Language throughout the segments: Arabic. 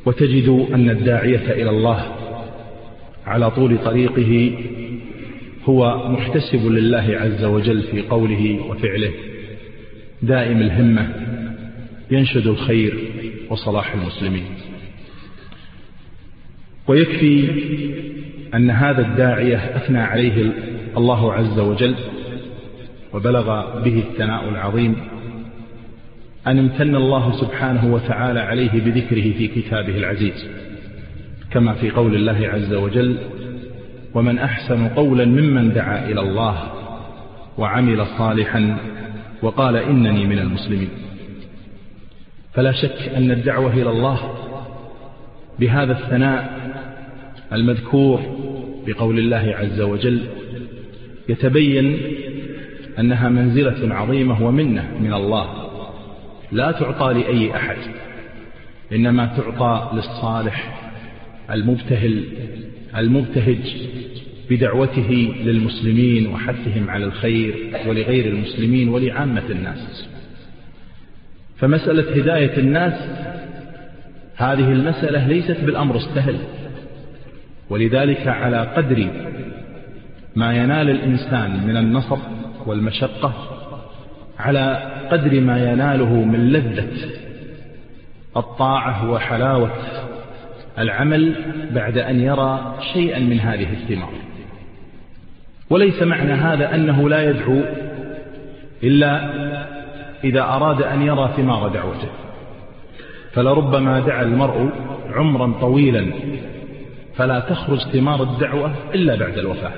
وتجد أن الداعية إلى الله على طول طريقه هو محتسب لله عز وجل في قوله وفعله، دائم الهمة، ينشد الخير وصلاح المسلمين. ويكفي أن هذا الداعية أثنى عليه الله عز وجل وبلغ به الثناء العظيم أن امتن الله سبحانه وتعالى عليه بذكره في كتابه العزيز، كما في قول الله عز وجل: ومن أحسن قولا ممن دعا إلى الله وعمل صالحا وقال إنني من المسلمين. فلا شك أن الدعوة إلى الله بهذا الثناء المذكور بقول الله عز وجل يتبين أنها منزلة عظيمة ومنة من الله لا تعطى لأي أحد، إنما تعطى للصالح المبتهل المبتهج بدعوته للمسلمين وحثهم على الخير ولغير المسلمين ولعامة الناس. فمسألة هداية الناس هذه المسألة ليست بالأمر السهل، ولذلك على قدر ما ينال الإنسان من النصب والمشقة على قدر ما يناله من لذة الطاعة وحلاوة العمل بعد أن يرى شيئا من هذه الثمار. وليس معنى هذا أنه لا يدعو إلا إذا أراد أن يرى ثمار دعوته، فلربما دعا المرء عمرا طويلا فلا تخرج ثمار الدعوة إلا بعد الوفاة،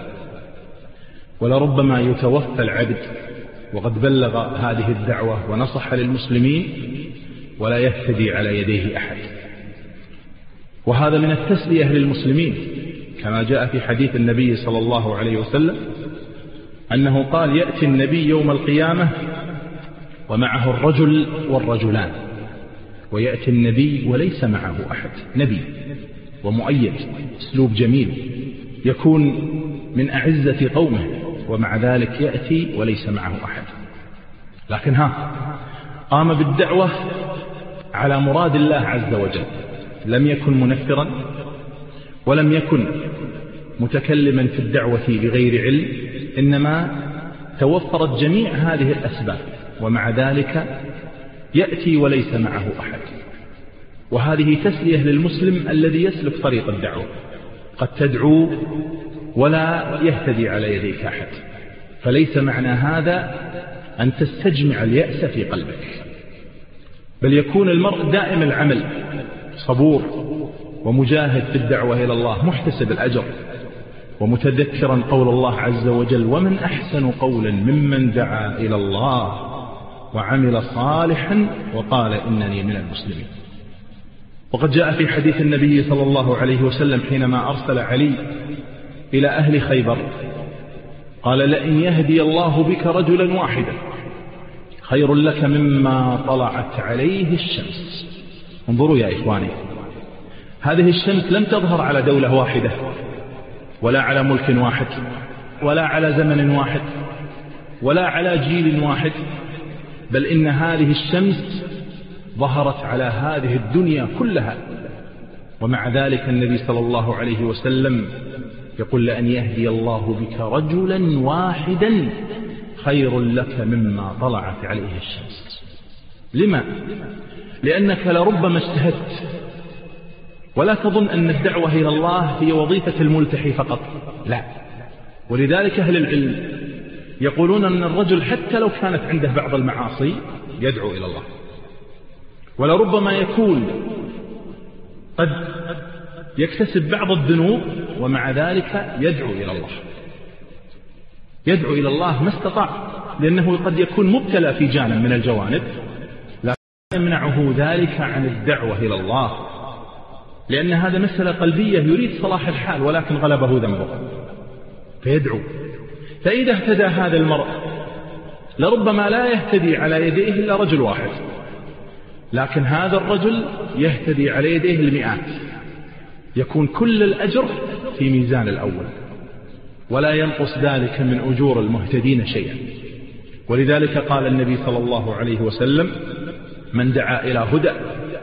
ولربما يتوفى العبد وقد بلغ هذه الدعوة ونصح للمسلمين ولا يهتدي على يديه أحد. وهذا من التسلية للمسلمين، كما جاء في حديث النبي صلى الله عليه وسلم أنه قال: يأتي النبي يوم القيامة ومعه الرجل والرجلان، ويأتي النبي وليس معه أحد. نبي ومؤيد، أسلوب جميل، يكون من أعزة قومه ومع ذلك يأتي وليس معه أحد، لكن قام بالدعوة على مراد الله عز وجل، لم يكن منفرا ولم يكن متكلما في الدعوة بغير علم، إنما توفرت جميع هذه الأسباب ومع ذلك يأتي وليس معه أحد. وهذه تسلية للمسلم الذي يسلك طريق الدعوة، قد تدعو ولا يهتدي على يديك أحد، فليس معنى هذا أن تستجمع اليأس في قلبك، بل يكون المرء دائم العمل صبور ومجاهد في الدعوة إلى الله محتسب الأجر، ومتذكرا قول الله عز وجل: ومن أحسن قولا ممن دعا إلى الله وعمل صالحا وقال إنني من المسلمين. وقد جاء في حديث النبي صلى الله عليه وسلم حينما أرسل علي إلى أهل خيبر قال: لئن يهدي الله بك رجلا واحدا خير لك مما طلعت عليه الشمس. انظروا يا إخواني، هذه الشمس لم تظهر على دولة واحدة ولا على ملك واحد ولا على زمن واحد ولا على جيل واحد، بل إن هذه الشمس ظهرت على هذه الدنيا كلها. ومع ذلك النبي صلى الله عليه وسلم يقول: لأن يهدي الله بك رجلا واحدا خير لك مما طلعت عليه الشمس. لما؟ لأنك لربما اجتهدت، ولا تظن أن الدعوة إلى الله هي وظيفة الملتحي فقط، لا. ولذلك أهل العلم يقولون أن الرجل حتى لو كانت عنده بعض المعاصي يدعو إلى الله، ولربما يكون قد يكتسب بعض الذنوب ومع ذلك يدعو إلى الله، يدعو إلى الله ما استطاع، لأنه قد يكون مبتلى في جانب من الجوانب، لا يمنعه ذلك عن الدعوة إلى الله، لأن هذا مسألة قلبية يريد صلاح الحال ولكن غلبه ذنبه فيدعو. فإذا اهتدى هذا المرء لربما لا يهتدي على يديه إلا رجل واحد، لكن هذا الرجل يهتدي على يديه المئات، يكون كل الأجر في ميزان الأول ولا ينقص ذلك من أجور المهتدين شيئا. ولذلك قال النبي صلى الله عليه وسلم: من دعا إلى هدى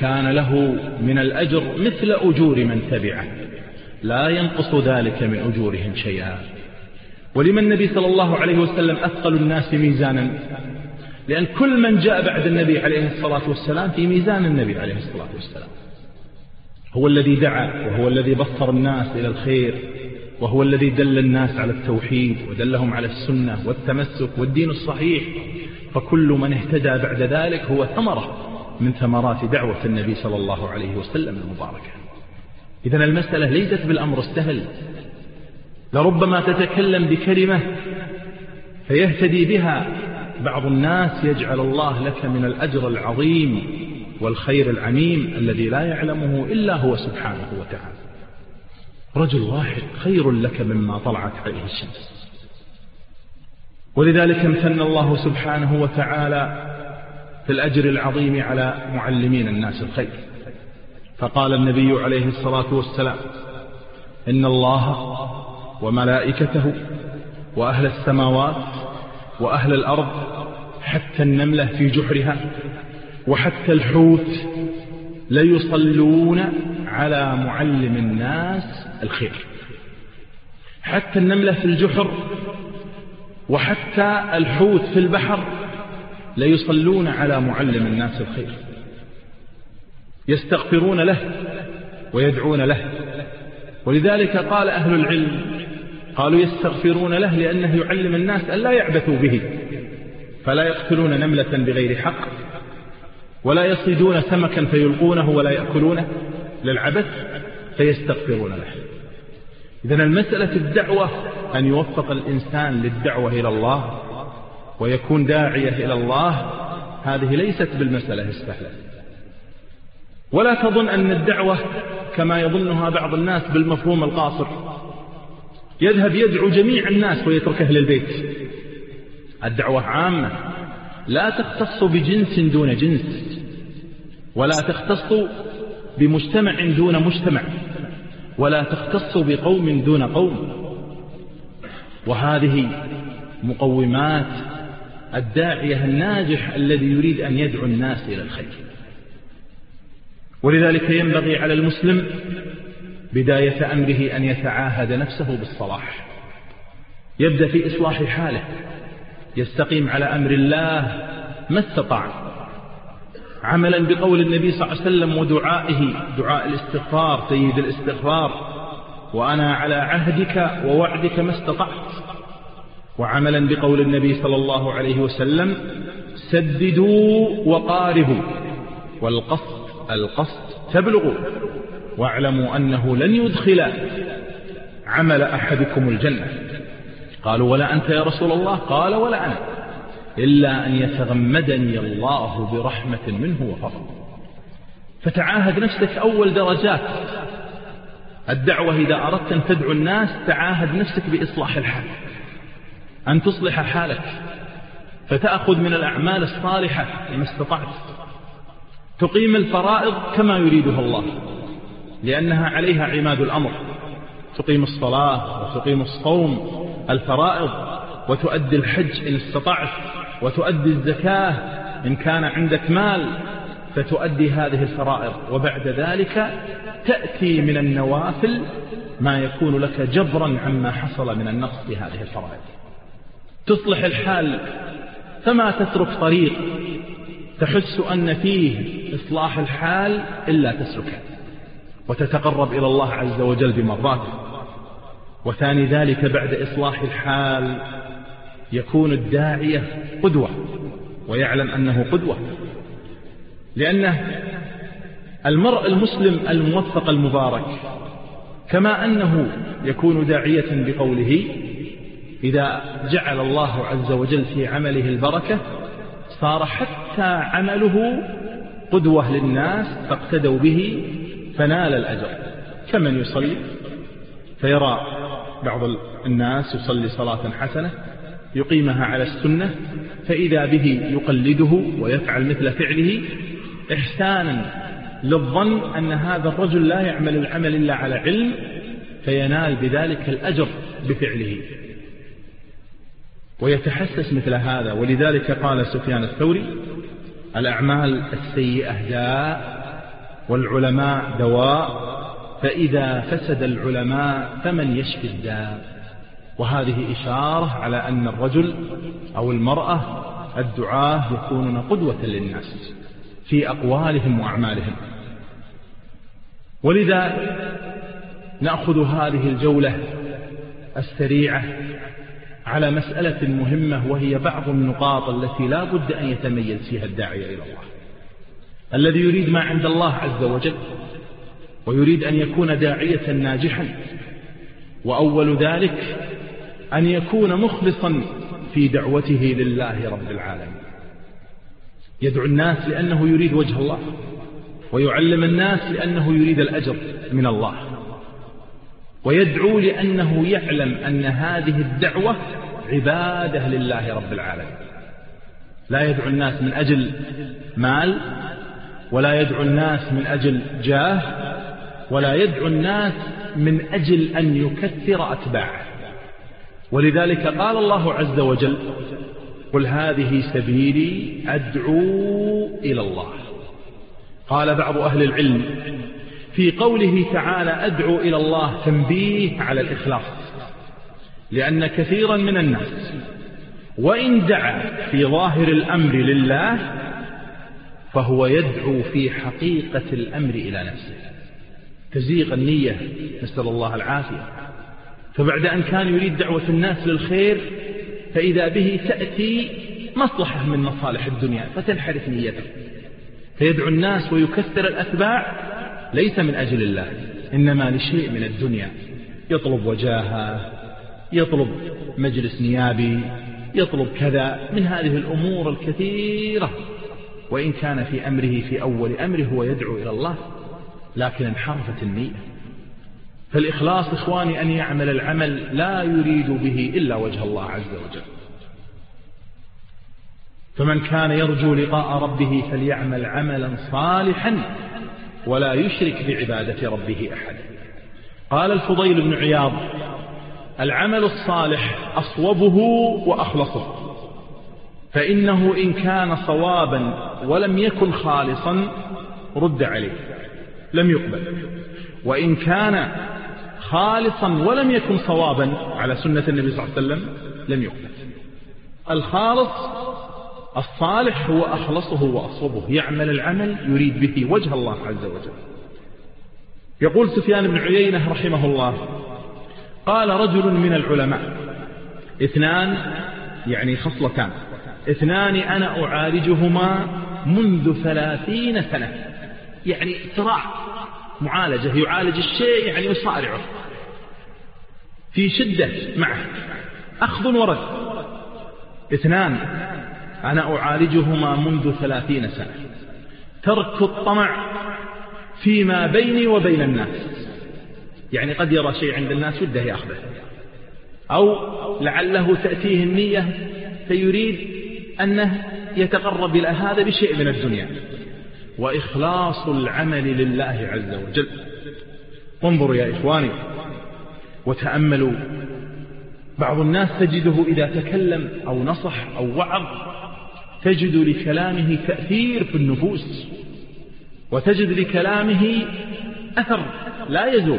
كان له من الأجر مثل أجور من تبعه لا ينقص ذلك من أجورهم شيئا. ولما النبي صلى الله عليه وسلم أثقل الناس ميزانا؟ لأن كل من جاء بعد النبي عليه الصلاة والسلام في ميزان النبي عليه الصلاة والسلام، هو الذي دعا، وهو الذي بصر الناس إلى الخير، وهو الذي دل الناس على التوحيد ودلهم على السنة والتمسك والدين الصحيح. فكل من اهتدى بعد ذلك هو ثمرة من ثمرات دعوة النبي صلى الله عليه وسلم المباركة. إذن المسألة ليست بالأمر السهل، لربما تتكلم بكلمة فيهتدي بها بعض الناس، يجعل الله لك من الأجر العظيم والخير العميم الذي لا يعلمه إلا هو سبحانه وتعالى. رجل واحد خير لك مما طلعت عليه الشمس. ولذلك امتن الله سبحانه وتعالى في الأجر العظيم على معلمين الناس الخير، فقال النبي عليه الصلاة والسلام: إن الله وملائكته وأهل السماوات وأهل الأرض حتى النملة في جحرها وحتى الحوت ليصلون على معلم الناس الخير. حتى النملة في الجحر وحتى الحوت في البحر ليصلون على معلم الناس الخير، يستغفرون له ويدعون له. ولذلك قال أهل العلم، قالوا يستغفرون له لأنه يعلم الناس أن لا يعبثوا به، فلا يقتلون نملة بغير حق، ولا يصيدون سمكا فيلقونه ولا يأكلونه للعبث، فيستغفرون له. إذن المسألة الدعوة أن يوفق الإنسان للدعوة إلى الله ويكون داعية إلى الله، هذه ليست بالمسألة السهلة. ولا تظن أن الدعوة كما يظنها بعض الناس بالمفهوم القاصر، يذهب يدعو جميع الناس ويترك أهل البيت. الدعوة عامة، لا تختص بجنس دون جنس، ولا تختص بمجتمع دون مجتمع، ولا تختص بقوم دون قوم. وهذه مقومات الداعية الناجح الذي يريد أن يدعو الناس إلى الخير. ولذلك ينبغي على المسلم بداية أمره أن يتعاهد نفسه بالصلاح، يبدأ في إصلاح حاله، يستقيم على أمر الله ما استطاع، عملا بقول النبي صلى الله عليه وسلم ودعائه، دعاء الاستغفار سيد الاستغفار: وأنا على عهدك ووعدك ما استطعت. وعملا بقول النبي صلى الله عليه وسلم: سددوا وقاربوا، والقصد تبلغوا، واعلموا أنه لن يدخل عمل أحدكم الجنة. قالوا: ولا أنت يا رسول الله؟ قال: ولا أنا، إلا أن يتغمدني الله برحمة منه وفضل. فتعاهد نفسك أول درجات الدعوة. إذا أردت أن تدعو الناس تعاهد نفسك بإصلاح الحال، أن تصلح حالك، فتأخذ من الأعمال الصالحة ما استطعت، تقيم الفرائض كما يريدها الله لأنها عليها عماد الأمر، تقيم الصلاة وتقيم الصوم الفرائض، وتؤدي الحج إن استطعت، وتؤدي الزكاة إن كان عندك مال، فتؤدي هذه الفرائض. وبعد ذلك تأتي من النوافل ما يكون لك جبرا عما حصل من النقص في هذه الفرائض. تصلح الحال، فما تترك طريق تحس أن فيه إصلاح الحال إلا تسلكه وتتقرب إلى الله عز وجل بمرضاته. وثاني ذلك بعد إصلاح الحال يكون الداعية قدوة، ويعلم أنه قدوة، لأنه المرء المسلم الموفق المبارك كما أنه يكون داعية بقوله، إذا جعل الله عز وجل في عمله البركة صار حتى عمله قدوة للناس فاقتدوا به فنال الأجر. كمن يصلي فيرى بعض الناس يصلي صلاة حسنة يقيمها على السنة، فإذا به يقلده ويفعل مثل فعله إحسانا للظن أن هذا الرجل لا يعمل العمل إلا على علم، فينال بذلك الأجر بفعله ويتحسس مثل هذا. ولذلك قال سفيان الثوري: الأعمال السيئة داء والعلماء دواء، فإذا فسد العلماء فمن يشفي الداء. وهذه إشارة على أن الرجل أو المرأة الدعاة يكونون قدوة للناس في أقوالهم وأعمالهم. ولذا نأخذ هذه الجولة السريعة على مسألة مهمة، وهي بعض النقاط التي لا بد أن يتميز فيها الداعية إلى الله، الذي يريد ما عند الله عز وجل ويريد أن يكون داعية ناجحا. وأول ذلك أن يكون مخلصا في دعوته لله رب العالمين، يدعو الناس لأنه يريد وجه الله، ويعلم الناس لأنه يريد الأجر من الله، ويدعو لأنه يعلم أن هذه الدعوة عبادة لله رب العالمين. لا يدعو الناس من أجل مال، ولا يدعو الناس من أجل جاه، ولا يدعو الناس من أجل أن يكثر أتباعه. ولذلك قال الله عز وجل: قل هذه سبيلي أدعو إلى الله. قال بعض أهل العلم في قوله تعالى أدعو إلى الله تنبيه على الإخلاص، لأن كثيرا من الناس وإن دعا في ظاهر الأمر لله فهو يدعو في حقيقة الأمر إلى نفسه، تزيغ النية، نسأل الله العافية. فبعد أن كان يريد دعوة الناس للخير فإذا به تأتي مصلحة من مصالح الدنيا فتنحرف نيته، فيدعو الناس ويكثر الأتباع ليس من أجل الله، إنما لشيء من الدنيا، يطلب وجاهة، يطلب مجلس نيابي، يطلب كذا من هذه الأمور الكثيرة. وإن كان في أمره في أول أمره هو يدعو إلى الله، لكن انحرفت النية. فالإخلاص إخواني أن يعمل العمل لا يريد به إلا وجه الله عز وجل. فمن كان يرجو لقاء ربه فليعمل عملا صالحا ولا يشرك بعبادة ربه أحد. قال الفضيل بن عياض: العمل الصالح أصوبه وأخلصه، فإنه إن كان صوابا ولم يكن خالصا رد عليه لم يقبل، وإن كان خالصا ولم يكن صوابا على سنة النبي صلى الله عليه وسلم لم يقبل. الخالص الصالح هو أخلصه وأصوبه، يعمل العمل يريد به وجه الله عز وجل. يقول سفيان بن عيينة رحمه الله: قال رجل من العلماء: اثنان، يعني خصلتان، اثنان أنا أعالجهما منذ 30 سنة، يعني صراع، معالجة، يعالج الشيء يعني يصارعه في شدة معه، أخذ ورد. اثنان أنا أعالجهما منذ 30 سنة: ترك الطمع فيما بيني وبين الناس، يعني قد يرى شيء عند الناس وده يأخذه، أو لعله تأتيه النية فيريد أنه يتقرب إلى هذا بشيء من الدنيا، وإخلاص العمل لله عز وجل. وانظروا يا إخواني وتأملوا، بعض الناس تجده إذا تكلم أو نصح أو وعظ تجد لكلامه تأثير في النفوس، وتجد لكلامه أثر لا يزول،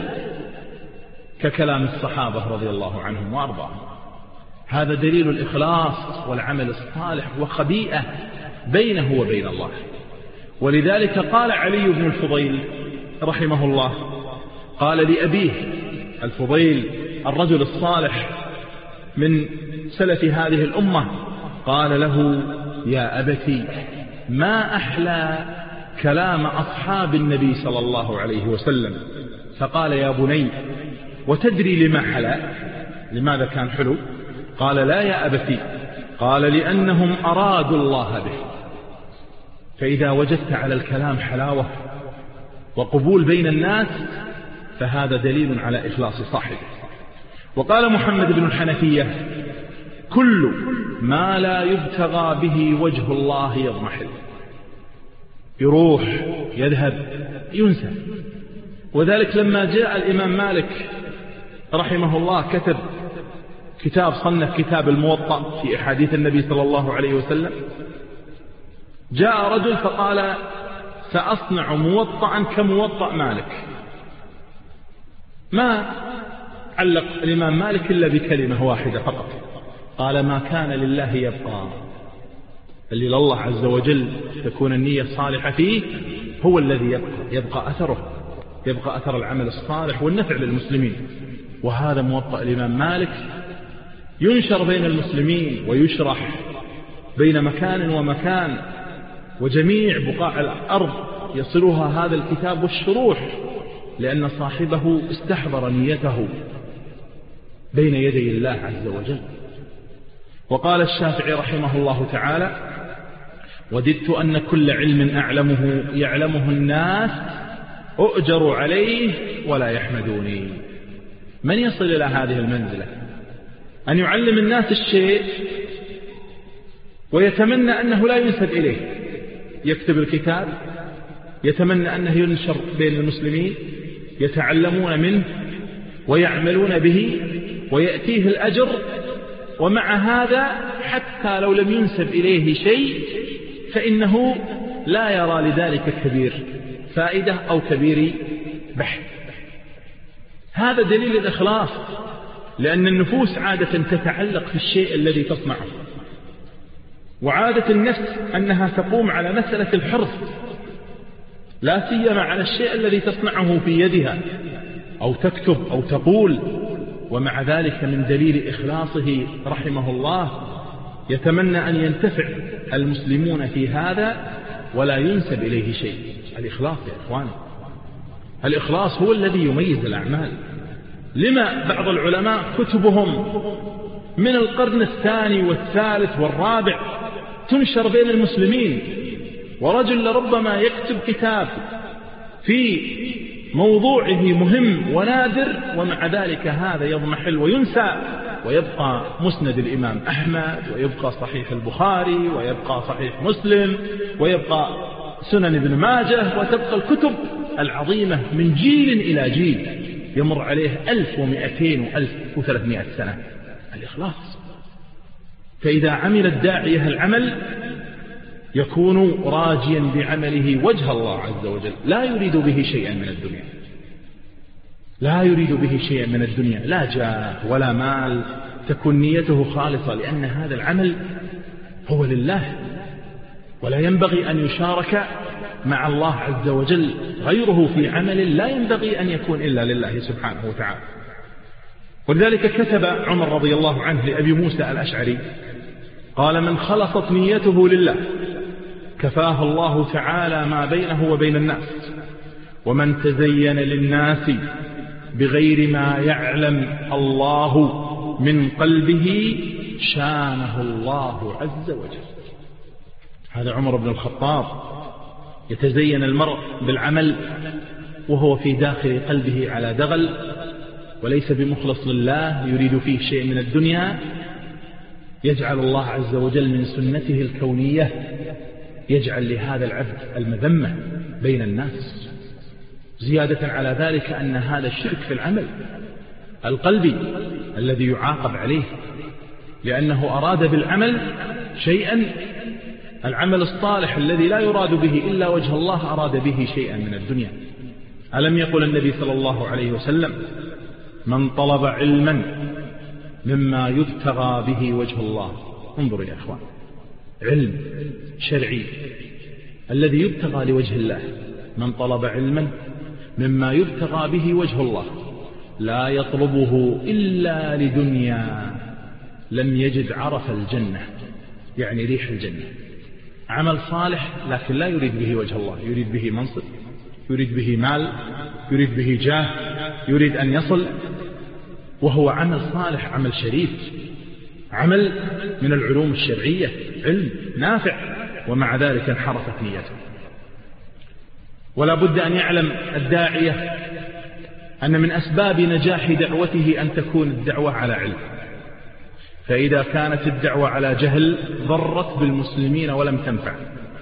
ككلام الصحابة رضي الله عنهم وأرضاهم. هذا دليل الإخلاص والعمل الصالح وخبيئة بينه وبين الله. ولذلك قال علي بن الفضيل رحمه الله، قال لأبيه الفضيل الرجل الصالح من سلف هذه الأمة، قال له: يا أبتي، ما أحلى كلام أصحاب النبي صلى الله عليه وسلم. فقال: يا بني، وتدري لما حلا؟ لماذا كان حلو؟ قال: لا يا أبتي. قال: لأنهم أرادوا الله به. فإذا وجدت على الكلام حلاوة وقبول بين الناس فهذا دليل على إخلاص صاحبه. وقال محمد بن الحنفية: كل ما لا يبتغى به وجه الله يضمحل، يروح يذهب ينسى. وذلك لما جاء الإمام مالك رحمه الله كتب كتاب، صنف كتاب الموطأ في أحاديث النبي صلى الله عليه وسلم، جاء رجل فقال: سأصنع موطئا كموطأ مالك. ما علق الإمام مالك إلا بكلمة واحدة فقط، قال: ما كان لله يبقى. اللي لله عز وجل تكون النية الصالحة فيه هو الذي يبقى أثره، يبقى أثر العمل الصالح والنفع للمسلمين. وهذا موطأ الإمام مالك ينشر بين المسلمين ويشرح بين مكان ومكان، وجميع بقاع الأرض يصلها هذا الكتاب والشروح، لأن صاحبه استحضر نيته بين يدي الله عز وجل. وقال الشافعي رحمه الله تعالى: وددت أن كل علم أعلمه يعلمه الناس أؤجر عليه ولا يحمدوني. من يصل إلى هذه المنزلة أن يعلم الناس الشيء ويتمنى أنه لا ينسب إليه؟ يكتب الكتاب يتمنى أنه ينشر بين المسلمين، يتعلمون منه ويعملون به ويأتيه الأجر، ومع هذا حتى لو لم ينسب إليه شيء فإنه لا يرى لذلك كبير فائدة أو كبير بحث. هذا دليل الإخلاص، لأن النفوس عادة تتعلق في الشيء الذي تصنعه، وعادة النفس أنها تقوم على مسألة الحرص، لا سيما على الشيء الذي تصنعه في يدها أو تكتب أو تقول. ومع ذلك من دليل إخلاصه رحمه الله يتمنى أن ينتفع المسلمون في هذا ولا ينسب إليه شيء. الإخلاص يا إخوان، الإخلاص هو الذي يميز الأعمال. لما بعض العلماء كتبهم من القرن الثاني والثالث والرابع تنشر بين المسلمين، ورجل لربما يكتب كتاب في موضوعه مهم ونادر، ومع ذلك هذا يضمحل وينسى، ويبقى مسند الإمام أحمد، ويبقى صحيح البخاري، ويبقى صحيح مسلم، ويبقى سنن ابن ماجه، وتبقى الكتب العظيمة من جيل إلى جيل يمر عليه 1200 و1300 سنة. الإخلاص. فإذا عمل الداعية العمل يكون راجيا بعمله وجه الله عز وجل، لا يريد به شيئا من الدنيا، لا يريد به شيئا من الدنيا، لا جاه ولا مال، تكون نيته خالصة، لأن هذا العمل هو لله، ولا ينبغي أن يشارك مع الله عز وجل غيره في عمل لا ينبغي أن يكون إلا لله سبحانه وتعالى. ولذلك كتب عمر رضي الله عنه لأبي موسى الأشعري قال: من خلصت نيته لله كفاه الله تعالى ما بينه وبين الناس، ومن تزين للناس بغير ما يعلم الله من قلبه شانه الله عز وجل. هذا عمر بن الخطاب، يتزين المرء بالعمل وهو في داخل قلبه على دغل، وليس بمخلص لله، يريد فيه شيء من الدنيا، يجعل الله عز وجل من سنته الكونية يجعل لهذا العبد المذمة بين الناس. زيادة على ذلك أن هذا الشرك في العمل القلبي الذي يعاقب عليه، لأنه أراد بالعمل شيئا، العمل الصالح الذي لا يراد به إلا وجه الله أراد به شيئا من الدنيا. ألم يقل النبي صلى الله عليه وسلم: من طلب علما مما يبتغى به وجه الله. انظروا يا أخوان، علم شرعي الذي يبتغى لوجه الله، من طلب علما مما يبتغى به وجه الله لا يطلبه إلا لدنيا لم يجد عرف الجنة، يعني ريح الجنة. عمل صالح لكن لا يريد به وجه الله، يريد به منصب، يريد به مال، يريد به جاه، يريد أن يصل، وهو عمل صالح، عمل شريف، عمل من العلوم الشرعية، علم نافع، ومع ذلك انحرفت نيته. ولا بد أن يعلم الداعية أن من أسباب نجاح دعوته أن تكون الدعوة على علم، فإذا كانت الدعوة على جهل ضرت بالمسلمين ولم تنفع،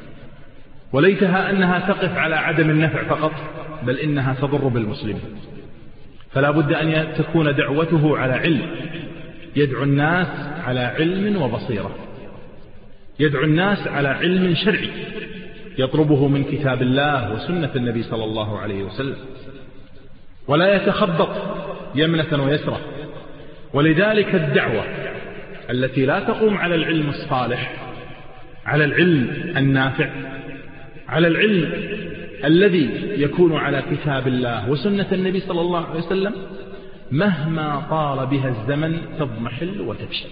وليتها أنها تقف على عدم النفع فقط، بل إنها تضر بالمسلمين. فلا بد أن تكون دعوته على علم، يدعو الناس على علم وبصيرة، يدعو الناس على علم شرعي، يطلبه من كتاب الله وسنة النبي صلى الله عليه وسلم، ولا يتخبط يمنة ويسرة. ولذلك الدعوة التي لا تقوم على العلم الصالح، على العلم النافع، على العلم الذي يكون على كتاب الله وسنة النبي صلى الله عليه وسلم، مهما طال بها الزمن تضمحل وتفشل،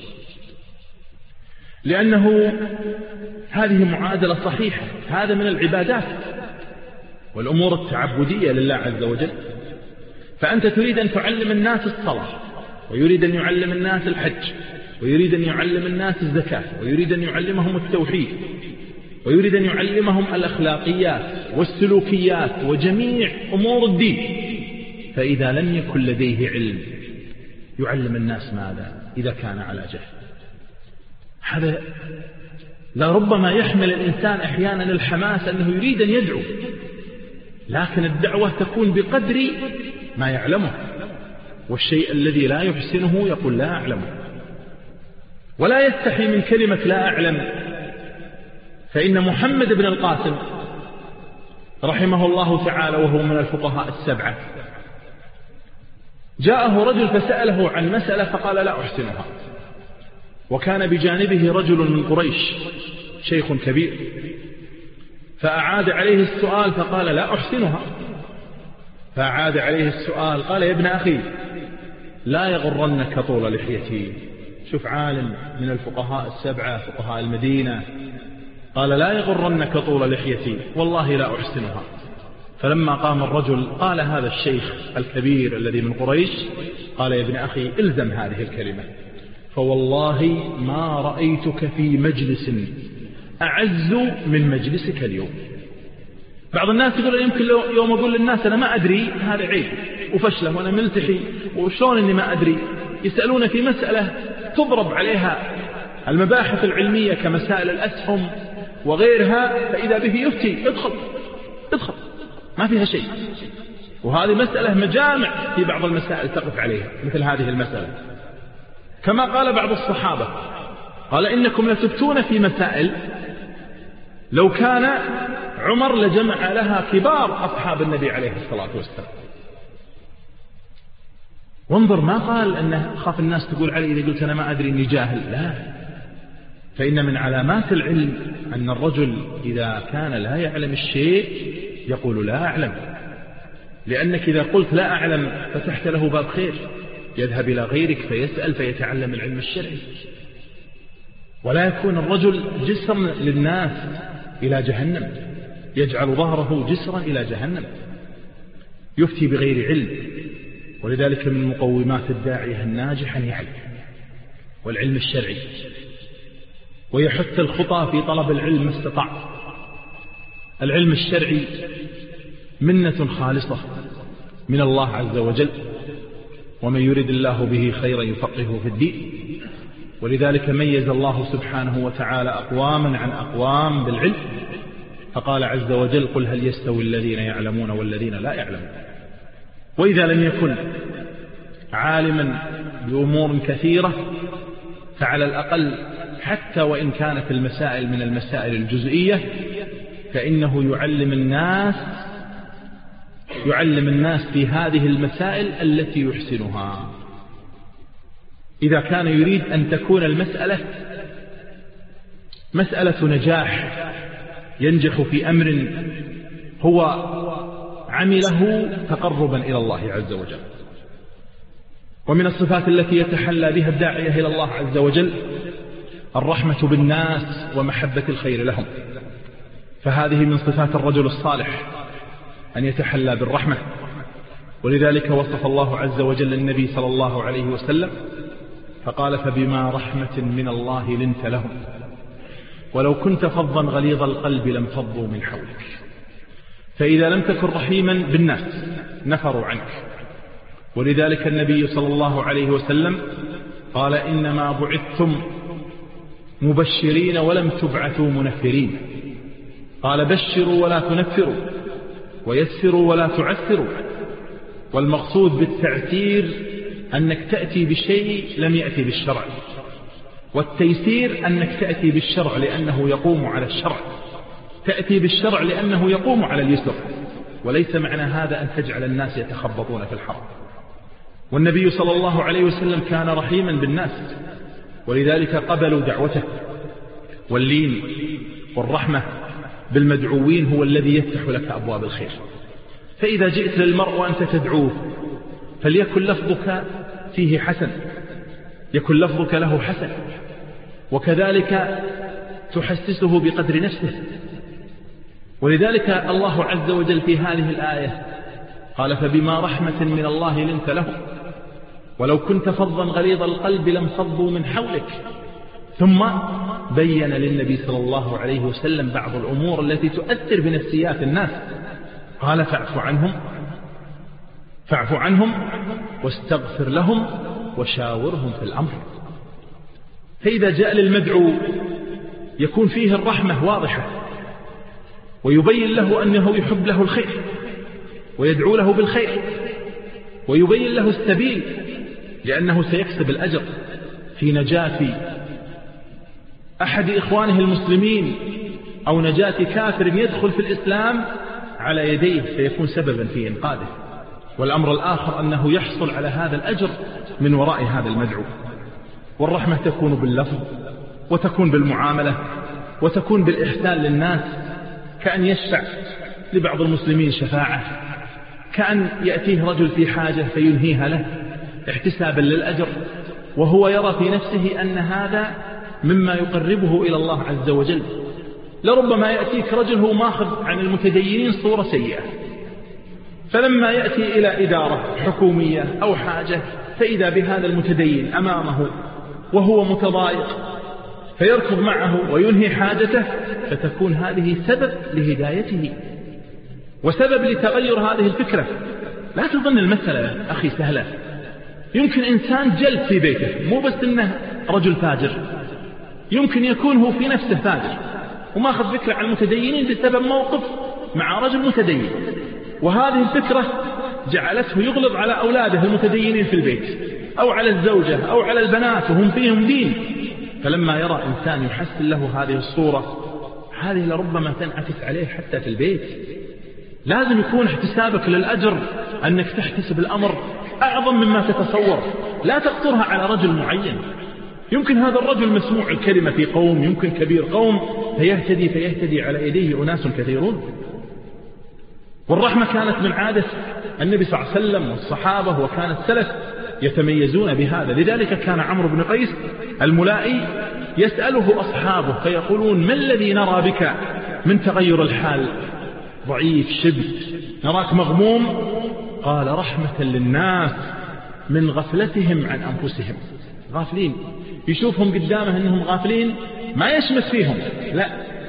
لأنه هذه معادلة صحيحة. هذا من العبادات والأمور التعبدية لله عز وجل. فأنت تريد أن تعلم الناس الصلاة، ويريد أن يعلم الناس الحج، ويريد أن يعلم الناس الزكاة، ويريد أن يعلمهم التوحيد، ويريد أن يعلمهم الأخلاقيات والسلوكيات وجميع أمور الدين. فإذا لم يكن لديه علم يعلم الناس ماذا إذا كان على جهل؟ هذا لربما يحمل الإنسان أحيانا الحماس أنه يريد أن يدعو، لكن الدعوة تكون بقدر ما يعلمه، والشيء الذي لا يحسنه يقول لا أعلمه، ولا يستحي من كلمة لا أعلم. فإن محمد بن القاسم رحمه الله تعالى وهو من الفقهاء السبعة، جاءه رجل فسأله عن مسألة فقال لا أحسنها، وكان بجانبه رجل من قريش شيخ كبير، فأعاد عليه السؤال فقال لا أحسنها، فأعاد عليه السؤال قال يا ابن أخي لا يغرنك طول لحيتي. شوف عالم من الفقهاء السبعة فقهاء المدينة قال لا يغرنك طول لحيتي والله لا أحسنها. فلما قام الرجل قال هذا الشيخ الكبير الذي من قريش قال يا ابن أخي إلزم هذه الكلمة، فوالله ما رأيتك في مجلس أعز من مجلسك اليوم. بعض الناس يقول يمكن يوم أقول للناس أنا ما أدري هذا عيب وفشله وأنا ملتحي وشلون أني ما أدري، يسألون في مسألة تضرب عليها المباحث العلمية كمسائل الأسهم وغيرها، فإذا به يفتي ادخل ما فيها شيء. وهذه مسألة مجامع في بعض المسائل تقف عليها مثل هذه المسألة. كما قال بعض الصحابة قال إنكم لتفتون في مسائل لو كان عمر لجمع لها كبار أصحاب النبي عليه الصلاة والسلام. وانظر ما قال أنه خاف الناس تقول علي إذا قلت أنا ما أدري إني جاهل، لا، فإن من علامات العلم أن الرجل إذا كان لا يعلم الشيء يقول لا أعلم، لأنك إذا قلت لا أعلم فتحت له باب خير، يذهب إلى غيرك فيسأل فيتعلم العلم الشرعي، ولا يكون الرجل جسرا للناس إلى جهنم، يجعل ظهره جسرا إلى جهنم، يفتي بغير علم. ولذلك من مقومات الداعية الناجح أن يعلم والعلم الشرعي، ويحث الخطى في طلب العلم ما استطاع. العلم الشرعي منة خالصة من الله عز وجل، ومن يرد الله به خيرا يفقهه في الدين. ولذلك ميز الله سبحانه وتعالى أقواما عن أقوام بالعلم، فقال عز وجل قل هل يستوي الذين يعلمون والذين لا يعلمون. وإذا لم يكن عالما بأمور كثيرة فعلى الأقل حتى وإن كانت المسائل من المسائل الجزئية فإنه يعلم الناس في هذه المسائل التي يحسنها. إذا كان يريد أن تكون المسألة مسألة نجاح، ينجح في أمر هو عمله تقربا إلى الله عز وجل. ومن الصفات التي يتحلى بها الداعية إلى الله عز وجل الرحمة بالناس ومحبة الخير لهم، فهذه من صفات الرجل الصالح أن يتحلى بالرحمة. ولذلك وصف الله عز وجل النبي صلى الله عليه وسلم فقال فبما رحمة من الله لنت لهم ولو كنت فظا غليظ القلب لانفضوا من حولك. فإذا لم تكن رحيما بالناس نفروا عنك. ولذلك النبي صلى الله عليه وسلم قال إنما بعثتم مبشرين ولم تبعثوا منفرين. قال بشروا ولا تنفروا ويسروا ولا تعسروا. والمقصود بالتعسير أنك تأتي بشيء لم يأتي بالشرع، والتيسير أنك تأتي بالشرع لأنه يقوم على الشرع. تأتي بالشرع لأنه يقوم على اليسر، وليس معنى هذا أن تجعل الناس يتخبطون في الحرام. والنبي صلى الله عليه وسلم كان رحيما بالناس، ولذلك قبلوا دعوته. واللين والرحمة بالمدعوين هو الذي يفتح لك أبواب الخير. فإذا جئت للمرء وأنت تدعوه فليكن لفظك فيه حسن، يكن لفظك له حسن، وكذلك تحسسه بقدر نفسه. ولذلك الله عز وجل في هذه الآية قال فبما رحمة من الله لنت له ولو كنت فظا غليظ القلب لانفضوا من حولك. ثم بين للنبي صلى الله عليه وسلم بعض الأمور التي تؤثر بنفسيات الناس، قال فاعف عنهم واستغفر لهم وشاورهم في الأمر. فإذا جاء للمدعو يكون فيه الرحمة واضحة، ويبين له أنه يحب له الخير ويدعو له بالخير، ويبين له السبيل، لأنه سيكسب الأجر في نجاة أحد إخوانه المسلمين أو نجاة كافر يدخل في الإسلام على يديه، سيكون سببا في إنقاذه. والأمر الآخر أنه يحصل على هذا الأجر من وراء هذا المدعو. والرحمة تكون باللفظ، وتكون بالمعاملة، وتكون بالإحسان للناس، كأن يشفع لبعض المسلمين شفاعة، كأن يأتيه رجل في حاجة فينهيها له احتسابا للأجر، وهو يرى في نفسه أن هذا مما يقربه إلى الله عز وجل. لربما يأتيك رجل هو ماخذ عن المتدينين صورة سيئة، فلما يأتي إلى إدارة حكومية أو حاجة فإذا بهذا المتدين أمامه وهو متضايق، فيركض معه وينهي حاجته، فتكون هذه سبب لهدايته وسبب لتغير هذه الفكرة. لا تظن المسألة أخي سهلة. يمكن إنسان جلد في بيته، مو بس إنه رجل فاجر، يمكن يكون هو في نفسه فاجر وماخذ فكرة عن المتدينين بسبب موقف مع رجل متدين، وهذه الفكرة جعلته يغلب على أولاده المتدينين في البيت أو على الزوجة أو على البنات وهم فيهم دين. فلما يرى إنسان يحسن له هذه الصورة، هذه لربما تنعكس عليه حتى في البيت. لازم يكون احتسابك للأجر أنك تحتسب الأمر أعظم مما تتصور، لا تقصرها على رجل معين. يمكن هذا الرجل مسموع الكلمة في قوم، يمكن كبير قوم، فيهتدي على يديه أناس كثيرون. والرحمة كانت من عادة النبي صلى الله عليه وسلم والصحابة، وكان السلف يتميزون بهذا. لذلك كان عمرو بن قيس الملائي يسأله أصحابه فيقولون ما الذي نرى بك من تغير الحال؟ ضعيف شبت، نراك مغموم. قال رحمة للناس من غفلتهم عن أنفسهم. غافلين، يشوفهم قدامه أنهم غافلين، ما يشمس فيهم، لا،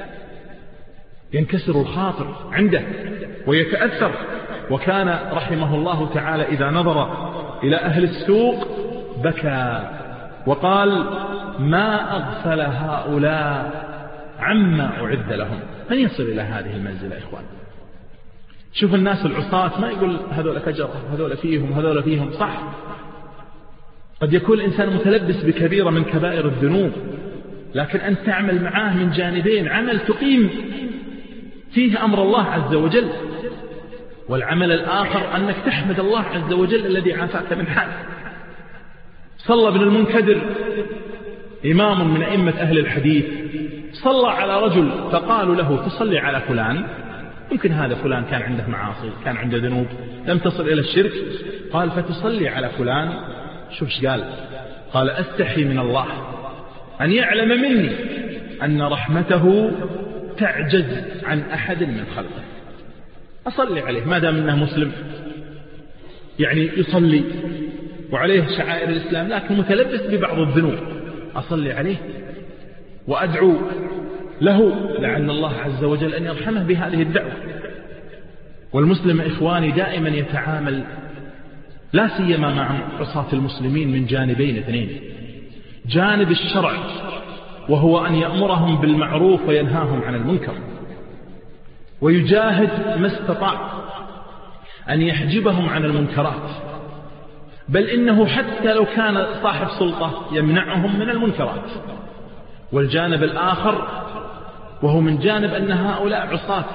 ينكسر الخاطر عنده ويتأثر. وكان رحمه الله تعالى إذا نظر إلى أهل السوق بكى وقال ما أغفل هؤلاء عما أعد لهم. من يصل إلى هذه المنزلة يا إخوان؟ شوف الناس العصاة ما يقول هذول فجر، هذول فيهم، صح، قد يكون الإنسان متلبس بكبيرة من كبائر الذنوب، لكن أن تعمل معاه من جانبين: عمل تقيم فيه أمر الله عز وجل، والعمل الآخر أنك تحمد الله عز وجل الذي عافاك من حال. صلى ابن المنكدر إمام من أئمة أهل الحديث، صلى على رجل فقالوا له تصلي على فلان، يمكن هذا فلان كان عنده معاصي، كان عنده ذنوب لم تصل إلى الشرك، قال فتصلي على فلان. شوف ايش قال أستحي من الله أن يعلم مني أن رحمته تعجز عن أحد من خلقه. أصلي عليه ما دام أنه مسلم، يعني يصلي وعليه شعائر الإسلام، لكن متلبس ببعض الذنوب، أصلي عليه وأدعو له لعل الله عز وجل أن يرحمه بهذه الدعوة. والمسلم إخواني دائما يتعامل لا سيما مع عصاة المسلمين من جانبين اثنين: جانب الشرع وهو أن يأمرهم بالمعروف وينهاهم عن المنكر، ويجاهد ما استطاع أن يحجبهم عن المنكرات، بل إنه حتى لو كان صاحب سلطة يمنعهم من المنكرات. والجانب الآخر وهو من جانب أن هؤلاء عصاة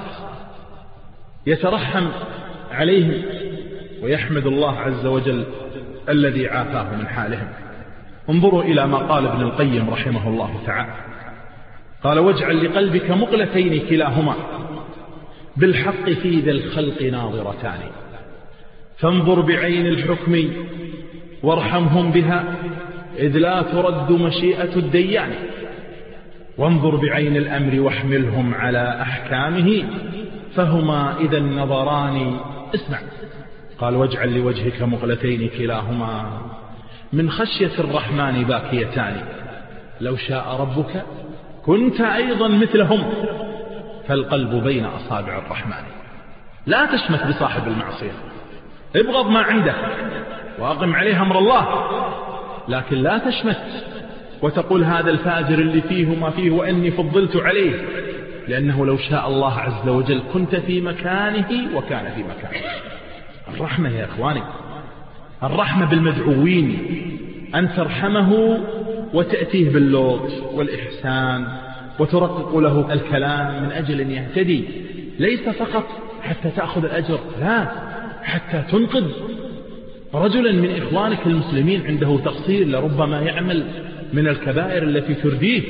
يترحم عليهم ويحمد الله عز وجل الذي عافاه من حالهم. انظروا إلى ما قال ابن القيم رحمه الله تعالى، قال: واجعل لقلبك مقلتين كلاهما بالحق في ذا الخلق ناظرتان، فانظر بعين الحكم وارحمهم بها إذ لا ترد مشيئة الديان، وانظر بعين الأمر واحملهم على أحكامه فهما إذا النظران. اسمع، قال: واجعل لوجهك مقلتين كلاهما من خشية الرحمن باكيتان، لو شاء ربك كنت أيضا مثلهم، فالقلب بين أصابع الرحمن. لا تشمت بصاحب المعصية، ابغض ما عنده وأقم عليه أمر الله، لكن لا تشمت وتقول هذا الفاجر اللي فيه ما فيه وأني فضلت عليه، لأنه لو شاء الله عز وجل كنت في مكانه وكان في مكانه. الرحمة يا إخواني، الرحمة بالمدعوين، أن ترحمه وتأتيه باللطف والإحسان وترقق له الكلام من أجل أن يهتدي، ليس فقط حتى تأخذ الأجر، لا، حتى تنقذ رجلا من إخوانك المسلمين عنده تقصير، لربما يعمل من الكبائر التي ترديه.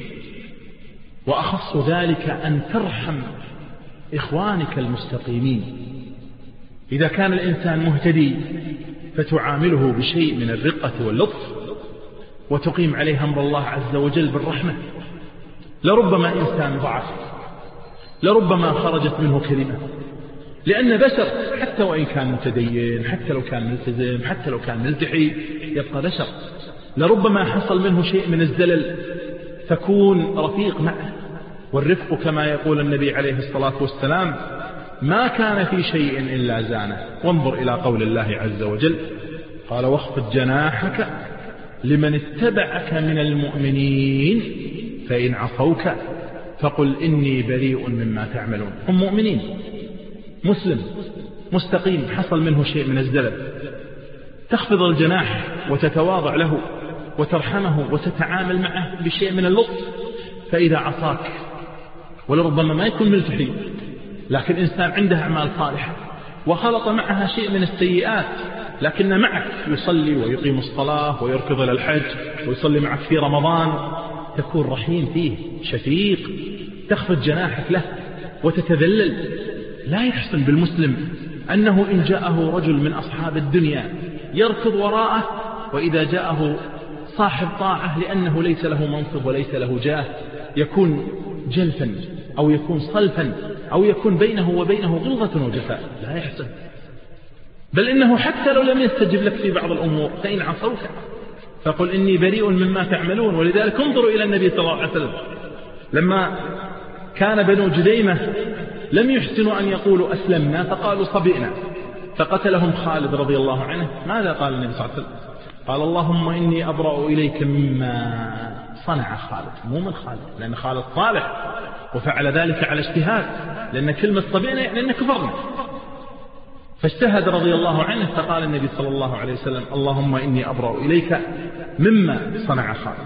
وأخص ذلك أن ترحم إخوانك المستقيمين. إذا كان الإنسان مهتدي فتعامله بشيء من الرقة واللطف وتقيم عليه أمر الله عز وجل بالرحمة. لربما إنسان ضعف، لربما خرجت منه كلمة، لأن بشر حتى وإن كان متدين، حتى لو كان ملتزم، حتى لو كان ملتحي، يبقى بشر. لربما حصل منه شيء من الزلل، تكون رفيق معه. والرفق كما يقول النبي عليه الصلاة والسلام: ما كان في شيء إلا زانه. وانظر إلى قول الله عز وجل، قال: واخفض جناحك لمن اتبعك من المؤمنين فإن عصوك فقل إني بريء مما تعملون. هم مؤمنين، مسلم مستقيم، حصل منه شيء من الزلل، تخفض الجناح وتتواضع له وترحمه وتتعامل معه بشيء من اللطف. فإذا عصاك، ولربما ما يكون ملتحي، لكن إنسان عنده أعمال صالحة وخلط معها شيء من السيئات، لكن معك يصلي ويقيم الصلاة ويركض إلى الحج ويصلي معك في رمضان، تكون رحيم فيه، شفيق، تخفض جناحك له وتتذلل. لا يحسن بالمسلم أنه إن جاءه رجل من أصحاب الدنيا يركض وراءه، وإذا جاءه صاحب طاعة لأنه ليس له منصب وليس له جاه يكون جلفا أو يكون صلفا أو يكون بينه وبينه غلظة وجفاء. لا يحسن، بل إنه حتى لو لم يستجب لك في بعض الأمور فإن عصوك فقل إني بريء مما تعملون. ولذلك انظروا إلى النبي صلى الله عليه وسلم لما كان بنو جذيمة لم يحسنوا أن يقولوا أسلمنا فقالوا صبئنا، فقتلهم خالد رضي الله عنه. ماذا قال النبي صلى الله عليه وسلم؟ قال: اللهم إني أبرأ إليك مما صنع خالد، مو من خالد، لأن خالد صالح وفعل ذلك على اجتهاد، لأن كلمة صبئنا يعني أن كفرنا، فاجتهد رضي الله عنه. فقال النبي صلى الله عليه وسلم: اللهم إني أبرأ إليك مما صنع خالد.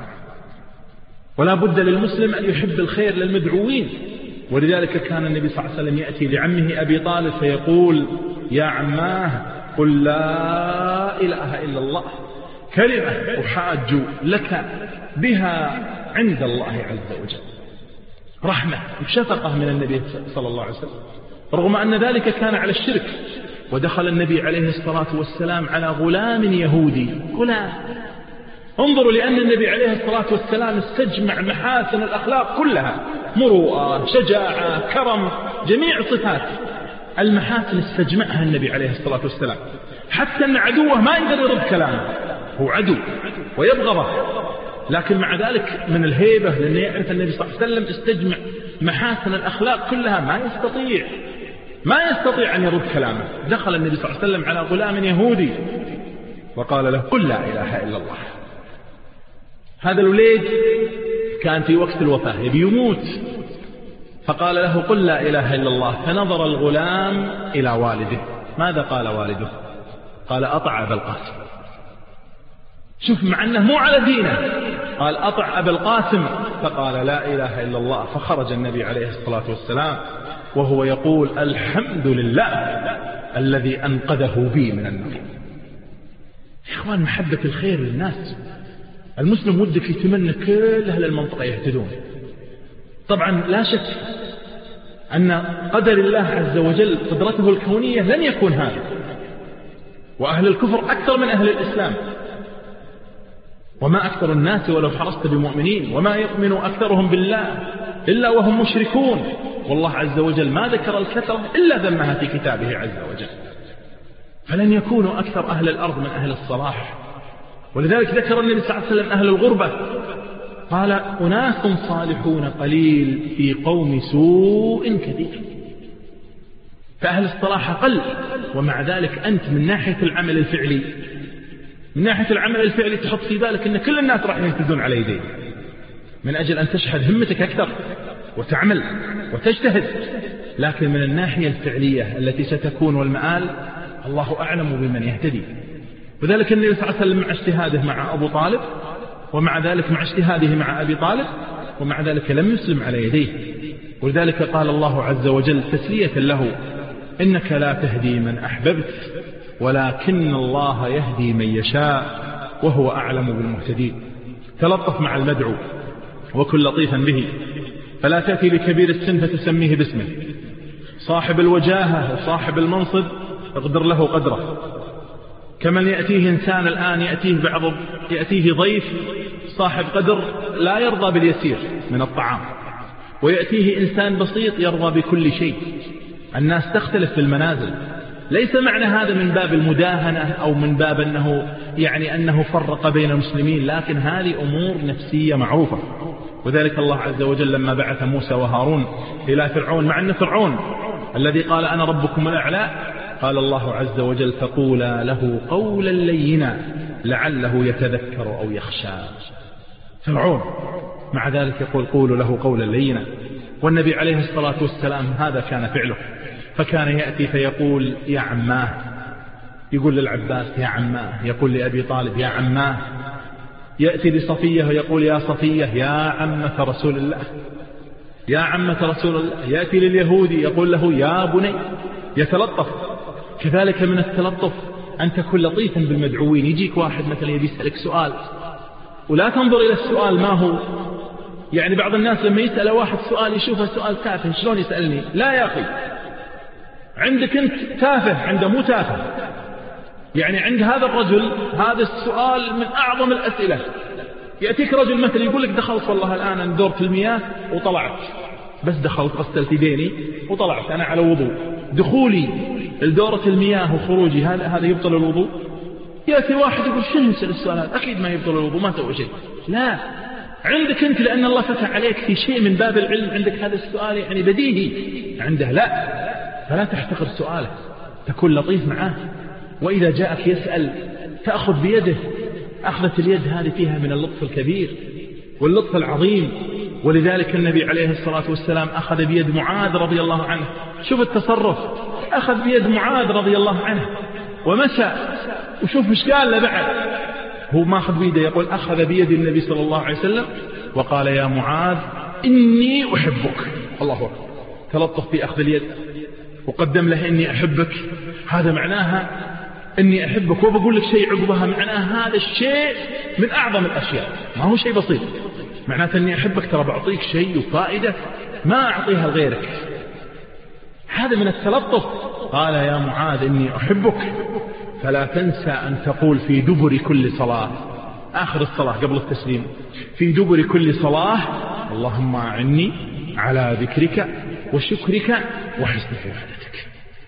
ولا بد للمسلم أن يحب الخير للمدعوين. ولذلك كان النبي صلى الله عليه وسلم يأتي لعمه أبي طالب فيقول: يا عماه قل لا إله إلا الله كلمة أحاج لك بها عند الله عز وجل. رحمة وشفقة من النبي صلى الله عليه وسلم، رغم أن ذلك كان على الشرك. ودخل النبي عليه الصلاة والسلام على غلام يهودي، غلام. انظروا، لأن النبي عليه الصلاة والسلام استجمع محاسن الأخلاق كلها، مروءة، شجاعة، كرم، جميع صفات المحاسن استجمعها النبي عليه الصلاة والسلام، حتى أن عدوه ما يقدر يرد كلامه، هو عدو ويبغضه، لكن مع ذلك من الهيبة، لأنه يعرف النبي صلى الله عليه وسلم استجمع محاسن الأخلاق كلها، ما يستطيع أن يرد كلامه. دخل النبي صلى الله عليه وسلم على غلام يهودي وقال له: قل لا إله إلا الله. هذا الوليد كان في وقت الوفاة يبي يموت، فقال له: قل لا إله إلا الله. فنظر الغلام إلى والده. ماذا قال والده؟ قال: أطع أبا القاسم. شوف مع أنه مو على دينه قال أطع أبا القاسم، فقال لا إله إلا الله، فخرج النبي عليه الصلاة والسلام وهو يقول الحمد لله الذي أنقذه بي من النار. يا إخوان، محبة الخير للناس، المسلم ودك يتمنى كل أهل المنطقة يهتدون. طبعا لا شك أن قدر الله عز وجل قدرته الكونية لن يكون هذا، وأهل الكفر أكثر من أهل الإسلام، وما أكثر الناس ولو حرصت بمؤمنين، وما يؤمن أكثرهم بالله إلا وهم مشركون. والله عز وجل ما ذكر الكثرة إلا ذمها في كتابه عز وجل، فلن يكونوا أكثر أهل الأرض من أهل الصلاح. ولذلك ذكر النبي صلى الله عليه وسلم أهل الغربة، قال أناس صالحون قليل في قوم سوء كثير. فأهل الصلاح قل، ومع ذلك أنت من ناحية العمل الفعلي، من ناحية العمل الفعلي تحط في بالك أن كل الناس راح ينتزون على يديك، من أجل أن تشحذ همتك أكثر وتعمل وتجتهد. لكن من الناحية الفعلية التي ستكون والمآل الله أعلم بمن يهتدي. وذلك النبي صلى الله عليه وسلم مع اجتهاده مع أبو طالب، ومع ذلك مع اجتهاده مع أبي طالب، ومع ذلك لم يسلم على يديه. ولذلك قال الله عز وجل تسلية له إنك لا تهدي من أحببت ولكن الله يهدي من يشاء وهو أعلم بالمهتدين. تلطف مع المدعو وكن لطيفا به، فلا تأتي بكبير السن فتسميه باسمه. صاحب الوجاهة وصاحب المنصب اقدر له قدره. كمن يأتيه إنسان الآن يأتيه ضيف صاحب قدر لا يرضى باليسير من الطعام، ويأتيه إنسان بسيط يرضى بكل شيء. الناس تختلف في المنازل، ليس معنى هذا من باب المداهنة أو من باب أنه فرق بين المسلمين، لكن هذه أمور نفسية معروفة. وذلك الله عز وجل لما بعث موسى وهارون إلى فرعون، مع أن فرعون الذي قال أنا ربكم الأعلى، قال الله عز وجل فقولا له قولا لينا لعله يتذكر أو يخشى. فرعون مع ذلك يقول قولوا له قولا لينا. والنبي عليه الصلاة والسلام هذا كان فعله، فكان يأتي فيقول يا عماه، يقول للعباس يا عماه، يقول لأبي طالب يا عماه، يأتي لصفية ويقول يا صفية يا عمة رسول الله، يا عمة رسول الله. يأتي لليهودي يقول له يا بني، يتلطف. كذلك من التلطف أن تكون لطيفا بالمدعوين. يجيك واحد مثلا يبي يسألك سؤال ولا تنظر إلى السؤال ما هو، يعني بعض الناس لما يسأل واحد سؤال يشوفه سؤال تافه، شلون يسألني؟ لا يا أخي، عندك أنت تافه، عنده مو تافه. يعني عند هذا الرجل هذا السؤال من أعظم الأسئلة. يأتيك رجل مثلا يقول لك دخلت والله الآن أنا دورة المياه وطلعت، بس دخلت غسلت يديني وطلعت أنا على وضوء، دخولي لدورة المياه وخروجي هذا يبطل الوضوء؟ يأتي واحد يقول شنو يسأل السؤال هذا؟ أكيد ما يبطل الوضوء، ما سوى شيء. لا، عندك أنت لأن الله فتح عليك في شيء من باب العلم، عندك هذا السؤال يعني بديهي، عنده لا، فلا تحتقر سؤاله، تكون لطيف معاه. وإذا جاءك يسأل تأخذ بيده. أخذة اليد هذه فيها من اللطف الكبير واللطف العظيم. ولذلك النبي عليه الصلاة والسلام أخذ بيد معاذ رضي الله عنه. شوف التصرف، أخذ بيد معاذ رضي الله عنه ومشى. وشوف مش قال له بعد، هو ما أخذ بيده، يقول أخذ بيد النبي صلى الله عليه وسلم وقال يا معاذ إني أحبك. الله أكبر، تلطف في أخذ اليد وقدم له إني أحبك. هذا معناها إني أحبك، وبقول لك شيء عقبها، معناها هذا الشيء من أعظم الأشياء، ما هو شيء بسيط. معناته إني أحبك ترى بعطيك شيء وفائدة ما أعطيها لغيرك. هذا من التلطف. قال يا معاذ إني أحبك فلا تنسى أن تقول في دبر كل صلاة، آخر الصلاة قبل التسليم، في دبر كل صلاة اللهم أعني على ذكرك وشكرك وحسن عبادتك.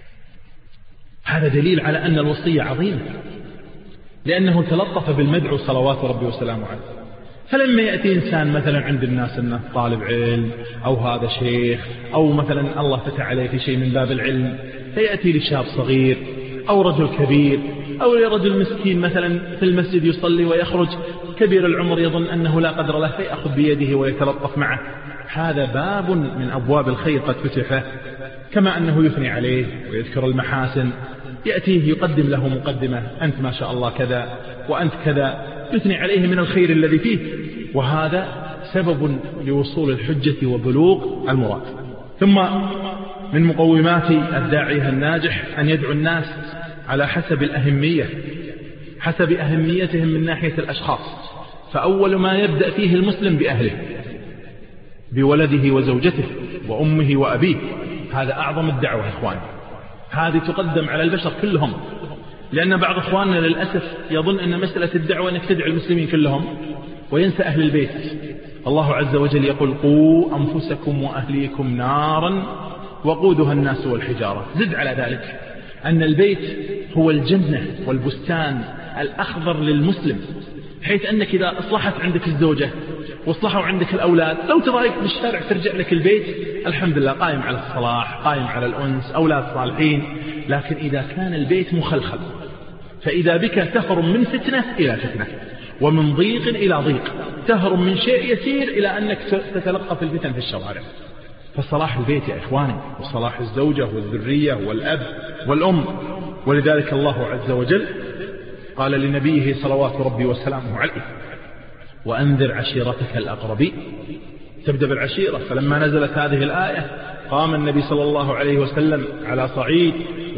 هذا دليل على أن الوصية عظيمة، لأنه تلطف بالمدعو صلوات ربي وسلامه عليه. فلما يأتي إنسان مثلا عند الناس أنه طالب علم أو هذا شيخ أو مثلا الله فتح عليه في شيء من باب العلم، فيأتي لشاب صغير أو رجل كبير أو رجل مسكين مثلا في المسجد يصلي ويخرج كبير العمر يظن أنه لا قدر له، فيأخذ بيده ويتلطف معه. هذا باب من أبواب الخير قد فتح له، كما أنه يثني عليه ويذكر المحاسن. يأتيه يقدم له مقدمة، أنت ما شاء الله كذا وأنت كذا، يثني عليه من الخير الذي فيه، وهذا سبب لوصول الحجة وبلوغ المراد. ثم من مقومات الداعية الناجح أن يدعو الناس على حسب الأهمية، حسب أهميتهم من ناحية الأشخاص. فأول ما يبدأ فيه المسلم بأهله، بولده وزوجته وأمه وأبيه. هذا أعظم الدعوة يا إخواني، هذه تقدم على البشر كلهم. لأن بعض إخواننا للأسف يظن أن مسألة الدعوة أنك تدعو المسلمين كلهم وينسى أهل البيت. الله عز وجل يقول: قوا أنفسكم وأهليكم نارا وقودها الناس والحجارة. زد على ذلك أن البيت هو الجنة والبستان الأخضر للمسلم، حيث أنك إذا أصلحت عندك الزوجة واصلحوا عندك الأولاد، لو تضايق بالشارع ترجع لك البيت الحمد لله قائم على الصلاح، قائم على الأنس، أولاد صالحين. لكن إذا كان البيت مخلخل فإذا بك تهرب من فتنة إلى فتنة، ومن ضيق إلى ضيق، تهرب من شيء يسير إلى أنك تتلقى في الفتن في الشوارع. فصلاح البيت يا إخواني، وصلاح الزوجة والذرية والأب والأم. ولذلك الله عز وجل قال لنبيه صلوات ربي وسلامه عليه: وأنذر عشيرتك الأقربين. تبدأ بالعشيرة. فلما نزلت هذه الآية قام النبي صلى الله عليه وسلم على صعيد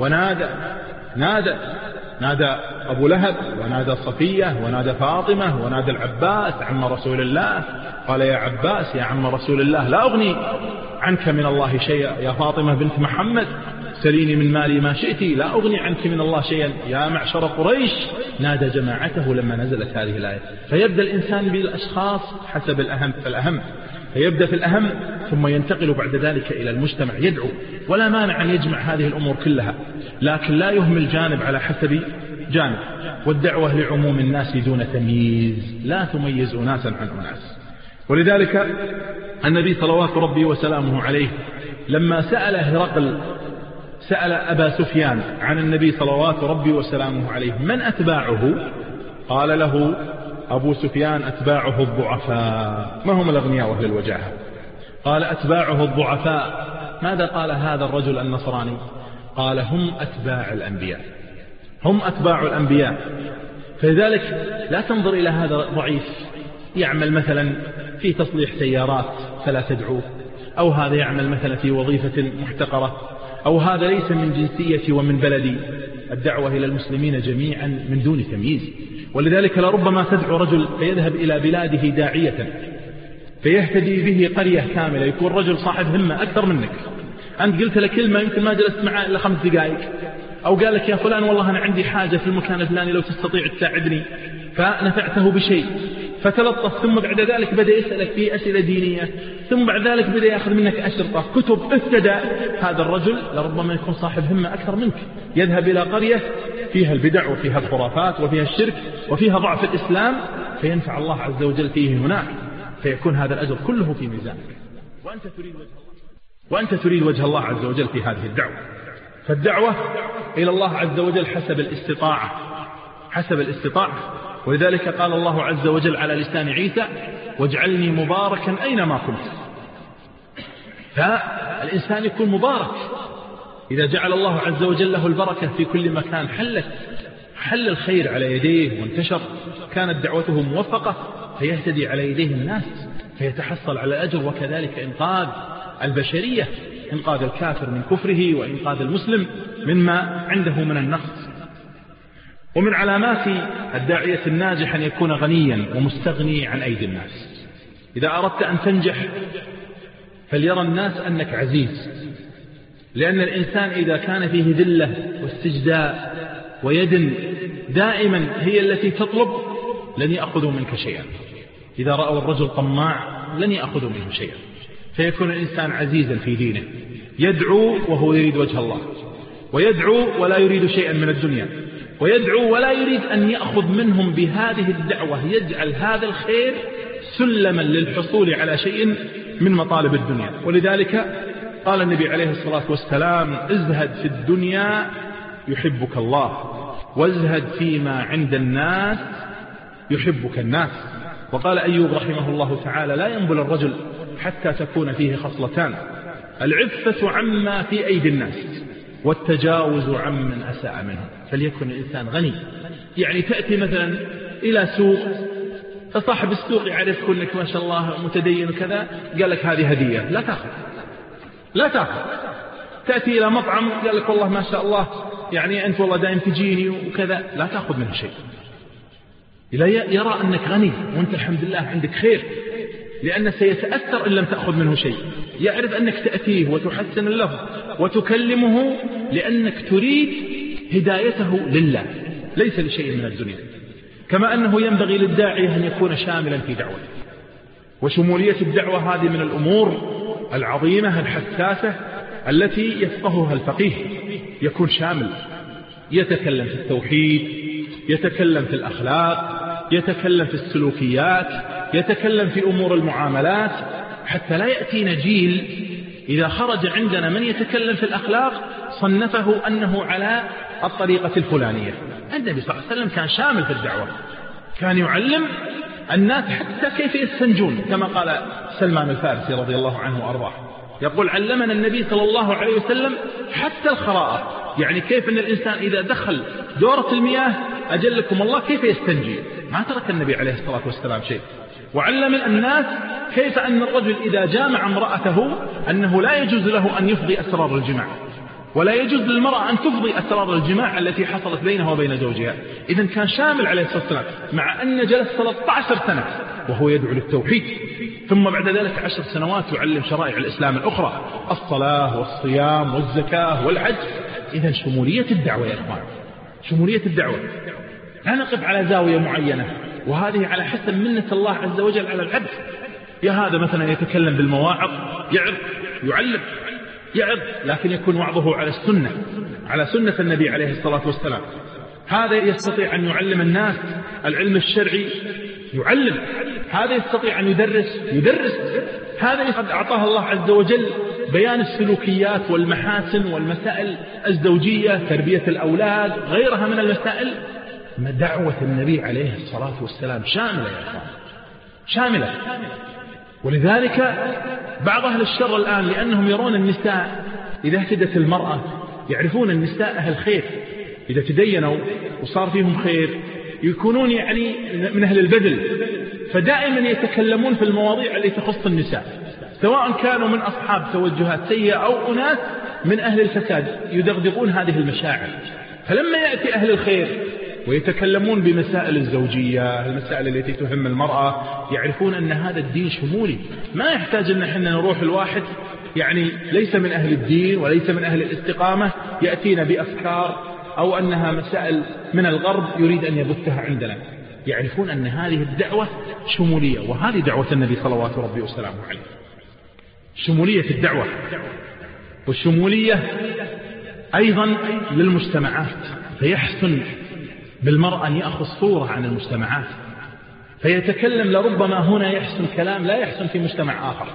نادى أبو لهب، ونادى صفية، ونادى فاطمة، ونادى العباس عم رسول الله. قال: يا عباس يا عم رسول الله، لا أغني عنك من الله شيئا. يا فاطمة بنت محمد، سليني من مالي ما شئت، لا أغني عنك من الله شيئا. يا معشر قريش. نادى جماعته لما نزلت هذه الآية. فيبدأ الإنسان بالأشخاص حسب الأهم فالأهم، فيبدأ في الأهم ثم ينتقل بعد ذلك إلى المجتمع يدعو. ولا مانع أن يجمع هذه الأمور كلها، لكن لا يهمل جانب على حسب جانب. والدعوة لعموم الناس دون تمييز، لا تميز أناسا عن أناس. ولذلك النبي صلوات ربي وسلامه عليه لما سأل هرقل، سأل أبا سفيان عن النبي صلوات ربي وسلامه عليه: من أتباعه؟ قال له أبو سفيان: أتباعه الضعفاء. ما هم الأغنياء وأهل الوجاهة؟ قال: أتباعه الضعفاء. ماذا قال هذا الرجل النصراني؟ قال: هم أتباع الأنبياء، هم أتباع الأنبياء. فلذلك لا تنظر إلى هذا ضعيف يعمل مثلا في تصليح سيارات فلا تدعوه، أو هذا يعمل مثلا في وظيفة محتقرة، أو هذا ليس من جنسيتي ومن بلدي. الدعوة إلى المسلمين جميعا من دون تمييز. ولذلك لربما تدعو رجل فيذهب إلى بلاده داعية فيهتدي به قرية كاملة، يكون رجل صاحب همة أكثر منك. أنت قلت له كلمة يمكن ما جلست معه إلا 5 دقائق، أو قال لك: يا فلان والله أنا عندي حاجة في المكان الفلاني لو تستطيع تساعدني، فنفعته بشيء، فتلطف. ثم بعد ذلك بدأ يسألك في أسئلة دينية، ثم بعد ذلك بدأ يأخذ منك أشرطة كتب. اهتدى هذا الرجل لربما يكون صاحب همة أكثر منك، يذهب إلى قرية فيها البدع وفيها الخرافات وفيها الشرك وفيها ضعف الإسلام، فينفع الله عز وجل فيه هناك، فيكون هذا الأجر كله في ميزانك، وأنت تريد وجه الله عز وجل في هذه الدعوة. فالدعوة إلى الله عز وجل حسب الاستطاعة. ولذلك قال الله عز وجل على لسان عيسى: واجعلني مباركا أينما كنت. فالإنسان يكون مبارك إذا جعل الله عز وجل له البركة في كل مكان، حل الخير على يديه وانتشر، كانت دعوته موفقة فيهتدي على يديه الناس فيتحصل على الأجر. وكذلك إنقاذ البشرية، إنقاذ الكافر من كفره، وإنقاذ المسلم مما عنده من النقص. ومن علامات الداعية الناجح أن يكون غنيا ومستغني عن أيدي الناس. إذا أردت أن تنجح فليرى الناس أنك عزيز، لأن الإنسان إذا كان فيه ذلة واستجداء ويد دائما هي التي تطلب لن يأخذوا منك شيئا. إذا رأوا الرجل طماع لن يأخذوا منه شيئا. فيكون الإنسان عزيزا في دينه، يدعو وهو يريد وجه الله، ويدعو ولا يريد شيئا من الدنيا، ويدعو ولا يريد أن يأخذ منهم بهذه الدعوة، يجعل هذا الخير سلما للحصول على شيء من مطالب الدنيا. ولذلك قال النبي عليه الصلاة والسلام: ازهد في الدنيا يحبك الله، وازهد فيما عند الناس يحبك الناس. وقال أيوب رحمه الله تعالى: لا ينبل الرجل حتى تكون فيه خصلتان: العفة عما في أيدي الناس، والتجاوز عمن أساء منه. فليكن الإنسان غني، يعني تأتي مثلا إلى سوق، فصاحب السوق يعرفك أنك ما شاء الله متدين وكذا، قال لك هذه هدية، لا تأخذ. تأتي إلى مطعم قال لك والله ما شاء الله يعني أنت والله دائم تجيني وكذا، لا تأخذ منه شيء. إذا يرى أنك غني وأنت الحمد لله عندك خير، لأنه سيتأثر إن لم تأخذ منه شيء. يعرف أنك تأتيه وتحسن اللفظ وتكلمه لأنك تريد هدايته لله ليس لشيء من الدنيا. كما أنه ينبغي للداعية أن يكون شاملا في دعوته، وشمولية الدعوة هذه من الأمور العظيمة الحساسة التي يفقهها الفقيه. يكون شامل، يتكلم في التوحيد، يتكلم في الأخلاق، يتكلم في السلوكيات، يتكلم في أمور المعاملات، حتى لا يأتينا جيل إذا خرج عندنا من يتكلم في الأخلاق صنفه أنه على الطريقة الفلانية. النبي صلى الله عليه وسلم كان شامل في الدعوة، كان يعلم الناس حتى كيف يستنجون، كما قال سلمان الفارسي رضي الله عنه وأرضاه، يقول علمنا النبي صلى الله عليه وسلم حتى الخراءة، يعني كيف أن الإنسان إذا دخل دورة المياه أجلكم الله كيف يستنجي، ما ترك النبي عليه الصلاة والسلام شيء. وعلم الناس كيف أن الرجل إذا جامع امرأته أنه لا يجوز له أن يفضي أسرار الجماع، ولا يجوز للمرأة أن تفضي أسرار الجماع التي حصلت بينها وبين زوجها. إذن كان شامل عليه الصلاة والسلام، مع أن جلس 13 سنة وهو يدعو للتوحيد، ثم بعد ذلك 10 سنوات يعلم شرائع الإسلام الأخرى، الصلاة والصيام والزكاة والحج. إذن شمولية الدعوة يا إخوان، شمولية الدعوة، لا نقف على زاوية معينة، وهذه على حسب منة الله عز وجل على العبد. يا هذا مثلا يتكلم بالمواعظ، يعلم يعظ، لكن يكون وعظه على السنة، على سنة النبي عليه الصلاة والسلام. هذا يستطيع أن يعلم الناس العلم الشرعي، يعلم. هذا يستطيع أن يدرس. هذا قد أعطاه الله عز وجل بيان السلوكيات والمحاسن والمسائل الزوجية، تربية الأولاد، غيرها من المسائل. دعوة النبي عليه الصلاة والسلام شاملة يا إخوان، شاملة. ولذلك بعض أهل الشر الآن لأنهم يرون النساء إذا اهتدت المرأة، يعرفون النساء أهل خير، إذا تدينوا وصار فيهم خير يكونون يعني من أهل البذل، فدائما يتكلمون في المواضيع التي تخص النساء، سواء كانوا من أصحاب توجهات سيئة أو أناس من أهل الفساد يدغدغون هذه المشاعر. فلما يأتي أهل الخير ويتكلمون بمسائل الزوجية، المسائل التي تهم المرأة، يعرفون أن هذا الدين شمولي، ما يحتاج أن احنا نروح الواحد يعني ليس من أهل الدين وليس من أهل الاستقامة يأتينا بأفكار أو أنها مسائل من الغرب يريد أن يبثها عندنا. يعرفون أن هذه الدعوة شمولية، وهذه دعوة النبي صلوات ربي وسلامه عليه، شمولية الدعوة. والشمولية أيضا للمجتمعات، فيحسن بالمرء أن يأخذ صورة عن المجتمعات فيتكلم، لربما هنا يحسن كلام لا يحسن في مجتمع آخر،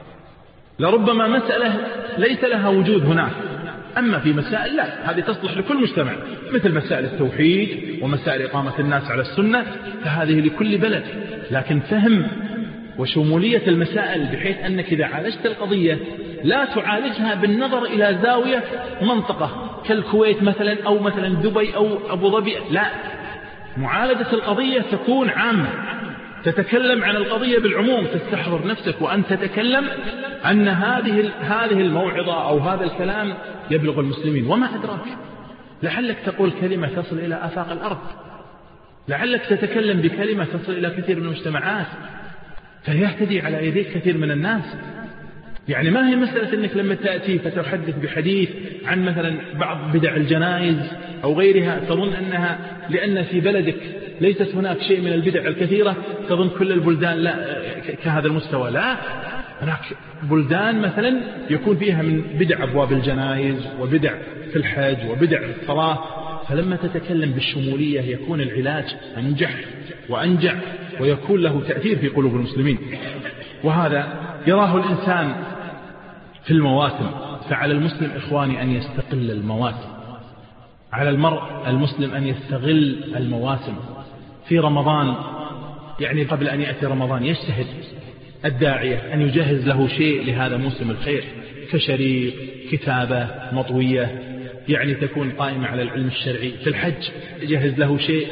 لربما مسألة ليس لها وجود هناك، أما في مسائل لا، هذه تصلح لكل مجتمع، مثل مسائل التوحيد ومسائل إقامة الناس على السنة، فهذه لكل بلد. لكن فهم وشمولية المسائل بحيث أنك إذا عالجت القضية لا تعالجها بالنظر إلى زاوية منطقة كالكويت مثلا أو مثلا دبي أو أبو ظبي، لا، معالجة القضية تكون عامة، تتكلم عن القضية بالعموم، تستحضر نفسك وأن تتكلم أن هذه الموعظة أو هذا الكلام يبلغ المسلمين. وما أدراك، لعلك تقول كلمة تصل إلى آفاق الأرض، لعلك تتكلم بكلمة تصل إلى كثير من المجتمعات فيهتدي على يديك كثير من الناس. يعني ما هي مسألة أنك لما تأتي فتحدث بحديث عن مثلا بعض بدع الجنائز أو غيرها تظن أنها لأن في بلدك ليست هناك شيء من البدع الكثيرة تظن كل البلدان لا كهذا المستوى، لا، هناك بلدان مثلا يكون فيها من بدع أبواب الجنائز وبدع في الحج وبدع في الصلاة، فلما تتكلم بالشمولية يكون العلاج أنجح وأنجع ويكون له تأثير في قلوب المسلمين. وهذا يراه الإنسان في المواسم، فعلى المسلم إخواني أن يستقل المواسم، على المرء المسلم أن يستغل المواسم. في رمضان يعني قبل أن يأتي رمضان يجتهد الداعية أن يجهز له شيء لهذا موسم الخير، كشريط، كتابة مطوية يعني تكون قائمة على العلم الشرعي. في الحج يجهز له شيء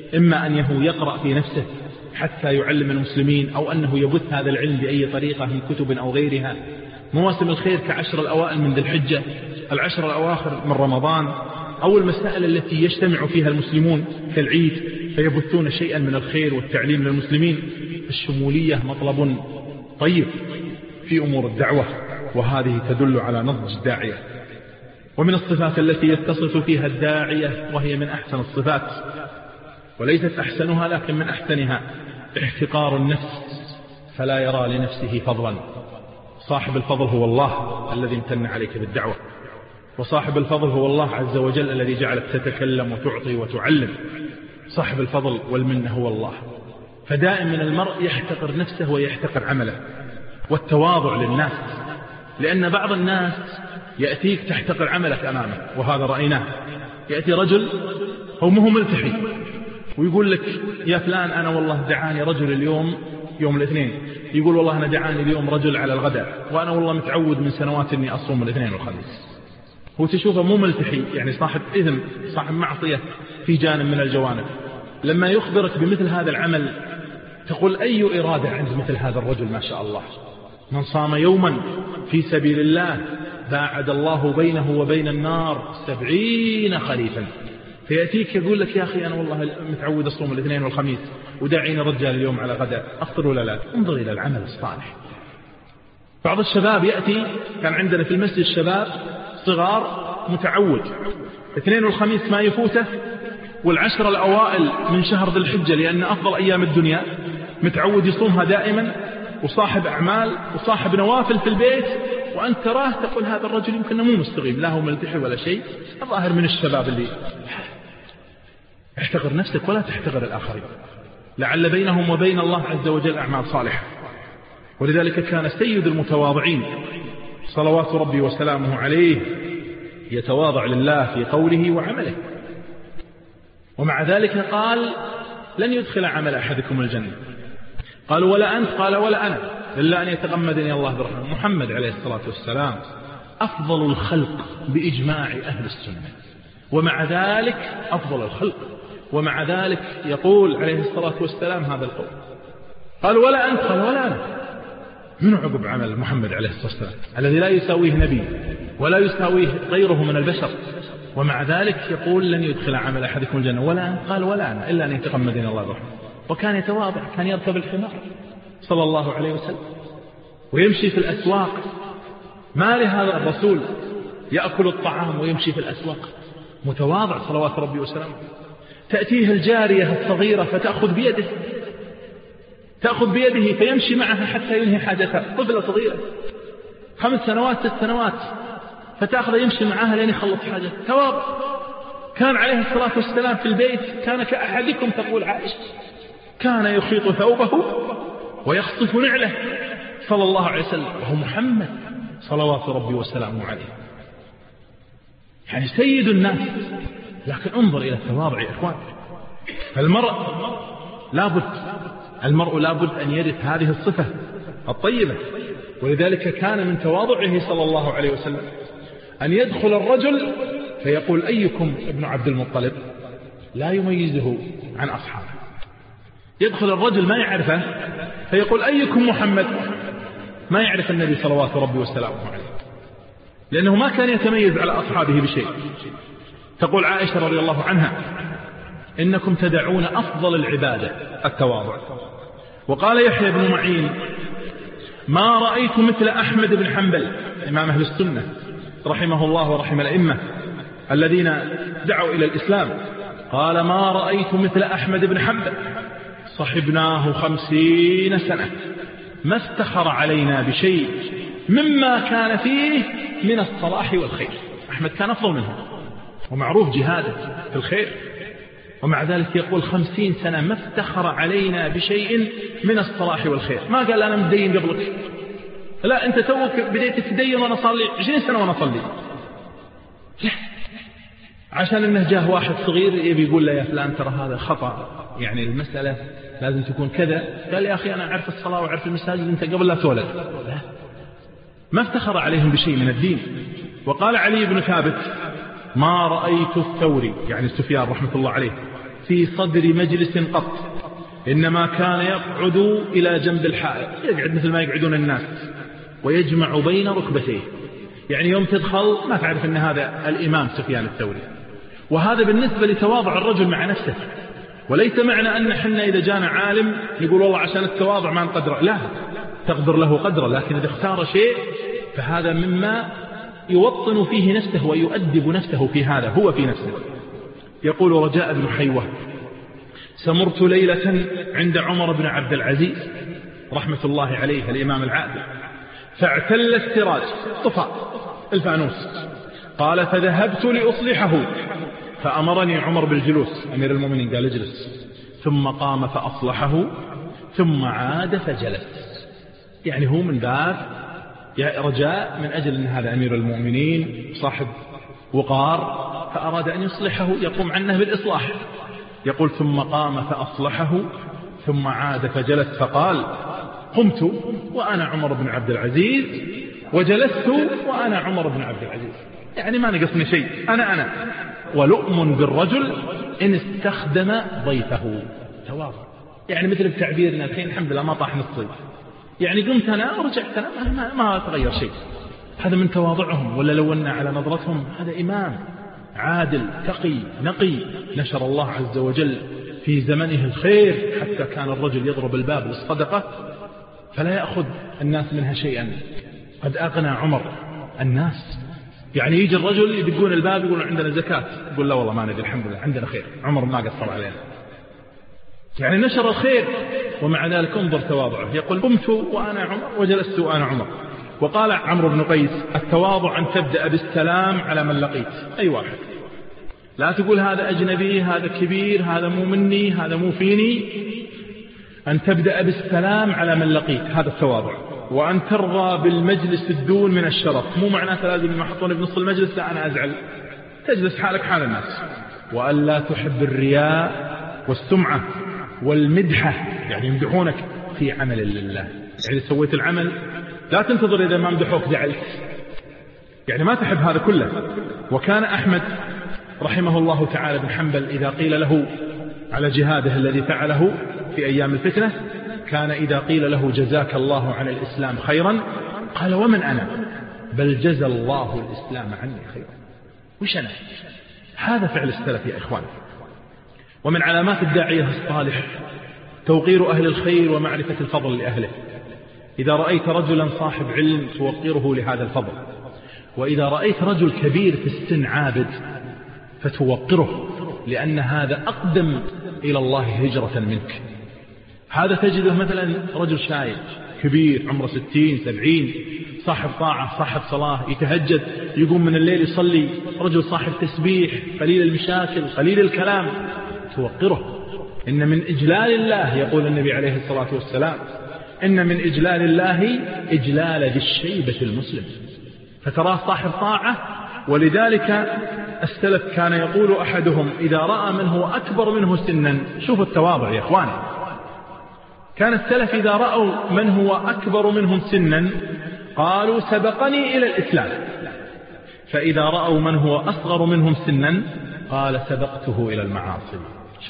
إما أنه يقرأ في نفسه حتى يعلم المسلمين، أو أنه يبث هذا العلم بأي طريقة من كتب أو غيرها. مواسم الخير كعشر الأوائل من ذي الحجة، العشر الأواخر من رمضان، أو المسائل التي يجتمع فيها المسلمون كالعيد فيبثون شيئا من الخير والتعليم للمسلمين. الشمولية مطلب طيب في أمور الدعوة، وهذه تدل على نضج الداعية. ومن الصفات التي يتصف فيها الداعية، وهي من أحسن الصفات وليست أحسنها لكن من أحسنها، احتقار النفس فلا يرى لنفسه فضلا. صاحب الفضل هو الله الذي امتن عليك بالدعوة، وصاحب الفضل هو الله عز وجل الذي جعلك تتكلم وتعطي وتعلم. صاحب الفضل والمنة هو الله. فدائما المرء يحتقر نفسه ويحتقر عمله. والتواضع للناس، لأن بعض الناس يأتيك تحتقر عملك أمامه، وهذا رأيناه. يأتي رجل هو مو ملتحي ويقول لك يا فلان أنا والله دعاني رجل اليوم يوم الاثنين، يقول والله أنا دعاني اليوم رجل على الغداء، وأنا والله متعود من سنوات أني أصوم الاثنين والخميس. هو تشوفه مو ملتحي، يعني صاحب إثم، صاحب معصية في جانب من الجوانب. لما يخبرك بمثل هذا العمل تقول أي إرادة عند مثل هذا الرجل، ما شاء الله. من صام يوما في سبيل الله باعد الله بينه وبين النار 70 خريفا. فيأتيك يقول لك يا أخي أنا والله متعود أصوم الاثنين والخميس وداعين الرجال اليوم على غداء، أفطر ولا لا؟ انظر إلى العمل الصالح. بعض الشباب يأتي، كان عندنا في المسجد الشباب صغار متعود الاثنين والخميس ما يفوته، والعشر الأوائل من شهر ذي الحجة لأن أفضل أيام الدنيا متعود يصومها دائما، وصاحب أعمال وصاحب نوافل في البيت، وأنت تراه تقول هذا الرجل يمكن مو مستقيم، لا هو ملتحي ولا شيء. الظاهر من الشباب اللي احتقر نفسك ولا تحتقر الآخرين، لعل بينهم وبين الله عز وجل أعمال صالحة. ولذلك كان سيد المتواضعين صلوات ربي وسلامه عليه يتواضع لله في قوله وعمله. ومع ذلك قال لن يدخل عمل أحدكم الجنة. قالوا ولا أنت؟ قال ولا أنا، إلا أن يتغمدني الله برحمه. محمد عليه الصلاة والسلام أفضل الخلق بإجماع أهل السنة، ومع ذلك أفضل الخلق، ومع ذلك يقول عليه الصلاة والسلام هذا القول. قالوا ولا أنت؟ قال ولا أنا. من عقب عمل محمد عليه الصلاة والسلام الذي لا يساويه نبي ولا يساويه غيره من البشر، ومع ذلك يقول لن يدخل عمل أحدكم الجنة. ولا أنت؟ قال ولا أنا، إلا أن يتغمدني الله برحمه. وكان يتواضع، كان يركب الحمار صلى الله عليه وسلم ويمشي في الأسواق. ما لهذا الرسول يأكل الطعام ويمشي في الأسواق متواضع صلوات ربي وسلامه. تأتيه الجارية الصغيرة فتأخذ بيده، تأخذ بيده فيمشي معها حتى ينهي حاجتها. طفلة صغيرة 5 سنوات 6 سنوات فتأخذ يمشي معها لين يخلص حاجته. تواضع. كان عليه الصلاة والسلام في البيت كان كأحدكم، تقول عائشة، كان يخيط ثوبه ويخصف نعله صلى الله عليه وسلم، وهو محمد صلوات ربي وسلامه عليه، يعني سيد الناس. لكن انظر إلى التواضع يا إخوان. المرء لابد أن يرث هذه الصفة الطيبة. ولذلك كان من تواضعه صلى الله عليه وسلم أن يدخل الرجل فيقول أيكم ابن عبد المطلب، لا يميزه عن أصحابه. يدخل الرجل ما يعرفه فيقول أيكم محمد، ما يعرف النبي صلوات ربي وسلامه عليه، لأنه ما كان يتميز على أصحابه بشيء. تقول عائشة رضي الله عنها إنكم تدعون أفضل العبادة التواضع. وقال يحيى بن معين ما رأيت مثل أحمد بن حنبل إمام أهل السنة رحمه الله ورحم الأئمة الذين دعوا إلى الإسلام، قال ما رأيت مثل أحمد بن حنبل صحبناه 50 سنة ما افتخر علينا بشيء مما كان فيه من الصلاح والخير. أحمد كان أفضل منه ومعروف جهاده في الخير، ومع ذلك يقول 50 سنة ما افتخر علينا بشيء من الصلاح والخير. ما قال أنا مدين قبلك، لا أنت توك بديت تدين وأنا صلي 20 سنة وأنا صلي، لا، عشان أنه جاه واحد صغير يبي يقول له يا فلان ترى هذا خطأ، يعني المسألة لازم تكون كذا. قال يا أخي أنا أعرف الصلاة وأعرف المساجد أنت قبل لا تولد. لا، ما افتخر عليهم بشيء من الدين. وقال علي بن ثابت ما رأيت الثوري، يعني سفيان رحمة الله عليه، في صدر مجلس قط، إنما كان يقعد إلى جنب الحائط، يقعد مثل ما يقعدون الناس، ويجمع بين ركبتيه. يعني يوم تدخل ما تعرف أن هذا الإمام سفيان الثوري. وهذا بالنسبة لتواضع الرجل مع نفسه. وليس معنى أن حنا إذا جانا عالم نقول والله عشان التواضع ما نقدره، لا، تقدر له قدره، لكن إذا اختار شيء فهذا مما يوطن فيه نفسه ويؤدب نفسه في هذا هو في نفسه. يقول رجاء بن حيوة: سمرت ليلة عند عمر بن عبد العزيز رحمة الله عليه الإمام العادل، فاعتل السراج، طفى الفانوس، قال: فذهبت لأصلحه، فأمرني عمر بالجلوس، أمير المؤمنين قال: اجلس، ثم قام فأصلحه، ثم عاد فجلس. يعني هو من باب رجاء من أجل أن هذا أمير المؤمنين صاحب وقار، فأراد أن يصلحه، يقوم عنه بالإصلاح. يقول: ثم قام فأصلحه، ثم عاد فجلس، فقال: قمت وأنا عمر بن عبد العزيز، وجلست وأنا عمر بن عبد العزيز. يعني ما نقصني شيء، أنا ولؤم بالرجل إن استخدم ضيفه. تواضع، يعني مثل بتعبيرنا الحين الحمد لله ما طاح نصي، يعني قمت أنا ورجعت أنا، ما تغير شيء. هذا من تواضعهم. ولا لو أن على نظرتهم هذا إمام عادل تقي نقي، نشر الله عز وجل في زمنه الخير، حتى كان الرجل يضرب الباب للصدقة فلا يأخذ الناس منها شيئا. قد أغنى عمر الناس. يعني يجي الرجل يدقون الباب يقولون عندنا زكاة، يقول: لا والله ما ندري، الحمد لله عندنا خير، عمر ما قصر علينا. يعني نشر الخير، ومع ذلك انظر تواضعه. يقول: قمت وأنا عمر، وجلست وأنا عمر. وقال عمرو بن قيس: التواضع أن تبدأ بالسلام على من لقيت، أي واحد، لا تقول هذا أجنبي، هذا كبير، هذا مو مني، هذا مو فيني. أن تبدأ بالسلام على من لقيت، هذا التواضع. وأن ترضى بالمجلس الدون من الشرف، مو معناته لازم ما حطوني بنص المجلس لا أنا أزعل، تجلس حالك حال الناس. وأن لا تحب الرياء والسمعة والمدحة، يعني يمدحونك في عمل لله. يعني سويت العمل لا تنتظر إذا ما مدحوك زعلت، يعني ما تحب هذا كله. وكان أحمد رحمه الله تعالى بن حنبل إذا قيل له على جهاده الذي فعله في أيام الفتنة، كان إذا قيل له: جزاك الله عن الإسلام خيرا، قال: ومن أنا؟ بل جزى الله الإسلام عني خيرا. وش أنا؟ هذا فعل السلف يا إخوان. ومن علامات الداعية الصالح توقير أهل الخير ومعرفة الفضل لأهله. إذا رأيت رجلا صاحب علم توقره لهذا الفضل، وإذا رأيت رجل كبير في السن عابد فتوقره، لأن هذا أقدم إلى الله هجرة منك. هذا تجده مثلا رجل شايب كبير عمره 60 70، صاحب طاعة صاحب صلاة، يتهجد، يقوم من الليل يصلي، رجل صاحب تسبيح، قليل المشاكل، قليل الكلام، توقره. إن من إجلال الله، يقول النبي عليه الصلاة والسلام: إن من إجلال الله إجلال ذي الشيبة المسلم. فتراه صاحب طاعة. ولذلك السلف كان يقول أحدهم إذا رأى من هو أكبر منه سنا، شوفوا التواضع يا إخواني، كان السلف إذا رأوا من هو أكبر منهم سنا قالوا: سبقني إلى الإسلام. فإذا رأوا من هو أصغر منهم سنا قال: سبقته إلى المعاصي.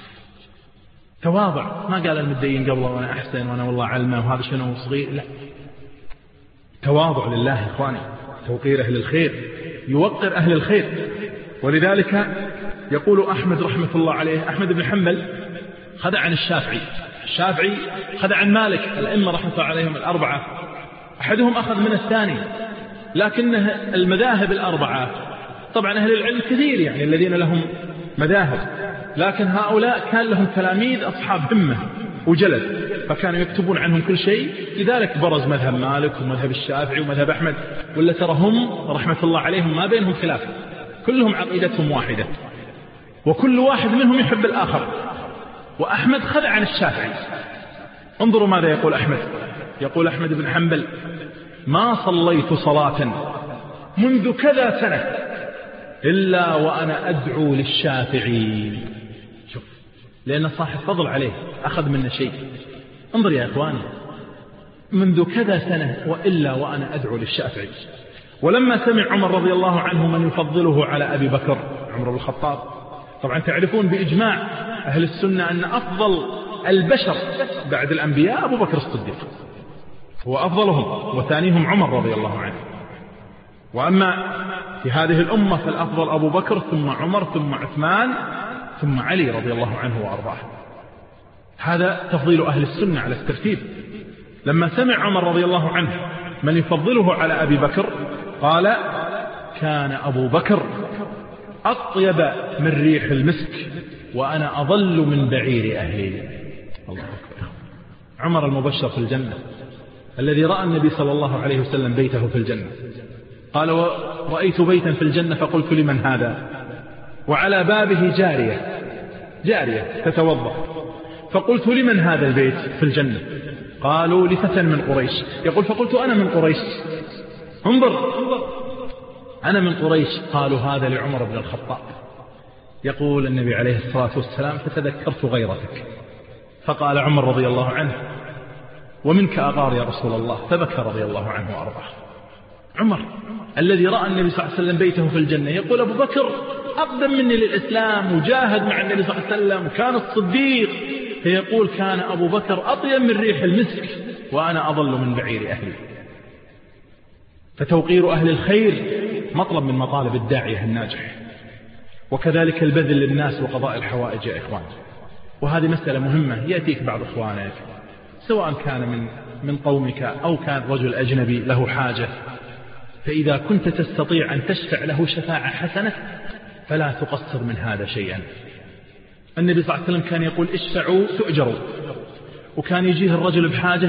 تواضع، ما قال المدين قبل وأنا أحسن وأنا والله علمه وهذا شنو صغير، لا، تواضع لله يا إخواني، توقير أهل الخير، يوقر أهل الخير. ولذلك يقول أحمد رحمة الله عليه، أحمد بن حنبل خذ عن الشافعي خذ عن مالك، الأئمة رحمة الله عليهم الأربعة أحدهم أخذ من الثاني، لكن المذاهب الأربعة طبعا أهل العلم كثير يعني الذين لهم مذاهب، لكن هؤلاء كان لهم تلاميذ أصحاب همة وجلد، فكانوا يكتبون عنهم كل شيء. لذلك برز مذهب مالك ومذهب الشافعي ومذهب أحمد، ولا ترى هم رحمة الله عليهم ما بينهم خلاف، كلهم عقيدتهم واحدة، وكل واحد منهم يحب الآخر. وأحمد خذ عن الشافعي. انظروا ماذا يقول أحمد. يقول أحمد بن حنبل: ما صليت صلاة منذ كذا سنة إلا وأنا أدعو للشافعي. شوف، لأن صاحب فضل عليه أخذ منه شيء. انظر يا إخواني، منذ كذا سنة وإلا وأنا أدعو للشافعي. ولما سمع عمر رضي الله عنه من يفضله على أبي بكر، عمر بن الخطاب، طبعا تعرفون بإجماع أهل السنة أن أفضل البشر بعد الأنبياء أبو بكر الصديق، هو أفضلهم، وثانيهم عمر رضي الله عنه. وأما في هذه الأمة فالأفضل أبو بكر ثم عمر ثم عثمان ثم علي رضي الله عنه وأرضاه. هذا تفضيل أهل السنة على الترتيب. لما سمع عمر رضي الله عنه من يفضله على أبي بكر قال: كان أبو بكر أطيب من ريح المسك وأنا أضل من بعير أهلي. الله أكبر. عمر المبشر في الجنة الذي رأى النبي صلى الله عليه وسلم بيته في الجنة، قال: ورأيت بيتا في الجنة فقلت لمن هذا؟ وعلى بابه جارية تتوضأ، فقلت لمن هذا البيت في الجنة؟ قالوا: لفتى من قريش. يقول: فقلت أنا من قريش، انظر أنا من قريش. قالوا: هذا لعمر بن الخطاب. يقول النبي عليه الصلاة والسلام: فتذكرت غيرتك. فقال عمر رضي الله عنه: ومنك أغار يا رسول الله. فبكى رضي الله عنه وأرضاه. عمر الذي رأى النبي صلى الله عليه وسلم بيته في الجنة يقول: أبو بكر أقدم مني للإسلام وجاهد مع النبي صلى الله عليه وسلم وكان الصديق، فيقول: كان أبو بكر أطيب من ريح المسك وأنا أضل من بعير أهلي. فتوقير أهل الخير مطلب من مطالب الداعية الناجح، وكذلك البذل للناس وقضاء الحوائج يا إخوان. وهذه مسألة مهمة. يأتيك بعض إخوانك سواء كان من قومك أو كان رجل أجنبي له حاجة، فإذا كنت تستطيع أن تشفع له شفاعة حسنة فلا تقصر من هذا شيئا. النبي صلى الله عليه وسلم كان يقول: اشفعوا تؤجروا. وكان يجيه الرجل بحاجة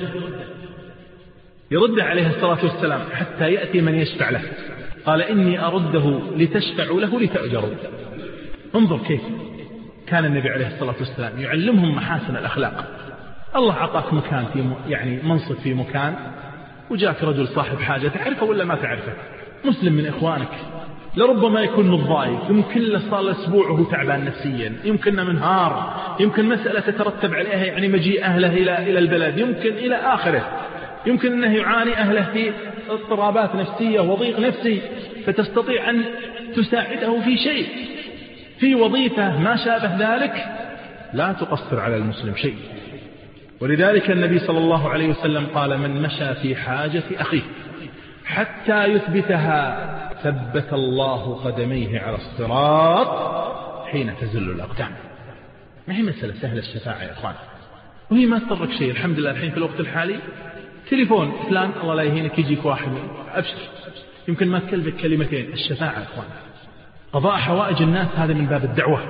يرده عليه الصلاة والسلام حتى يأتي من يشفع له، قال: إني أرده لتشفعوا له لتأجروا. انظر كيف كان النبي عليه الصلاة والسلام يعلمهم محاسن الأخلاق. الله عطاك مكان يعني منصب في مكان، وجاك رجل صاحب حاجة، تعرفه ولا ما تعرفه؟ مسلم من إخوانك، لربما يكون متضايق، يمكن له صار أسبوع وهو تعبان نفسيا، يمكن منهار، يمكن مسألة تترتب عليها يعني مجيء أهله إلى البلد، يمكن إلى آخره، يمكن أنه يعاني أهله في اضطرابات نفسية وضيق نفسي، فتستطيع أن تساعده في شيء، في وظيفة ما شابه ذلك، لا تقصر على المسلم شيء. ولذلك النبي صلى الله عليه وسلم قال: من مشى في حاجة أخيه حتى يثبتها ثبت الله قدميه على الصراط حين تزل الأقدام. ما هي مسألة سهلة الشفاعة يا أخوان، وهي ما تطرق شيء. الحمد لله الحين في الوقت الحالي تليفون فلان الله لا يهينك يجيك واحد أبشر، يمكن ما تكلفك كلمتين. الشفاعة يا أخوان، قضاء حوائج الناس هذا من باب الدعوة،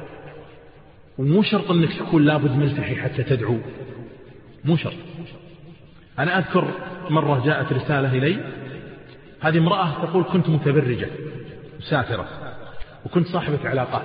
ومو شرط أنك تكون لابد ملتحي حتى تدعو، مو شرط. أنا أذكر مرة جاءت رسالة إلي، هذه امرأة تقول: كنت متبرجة مسافرة وكنت صاحبة علاقات،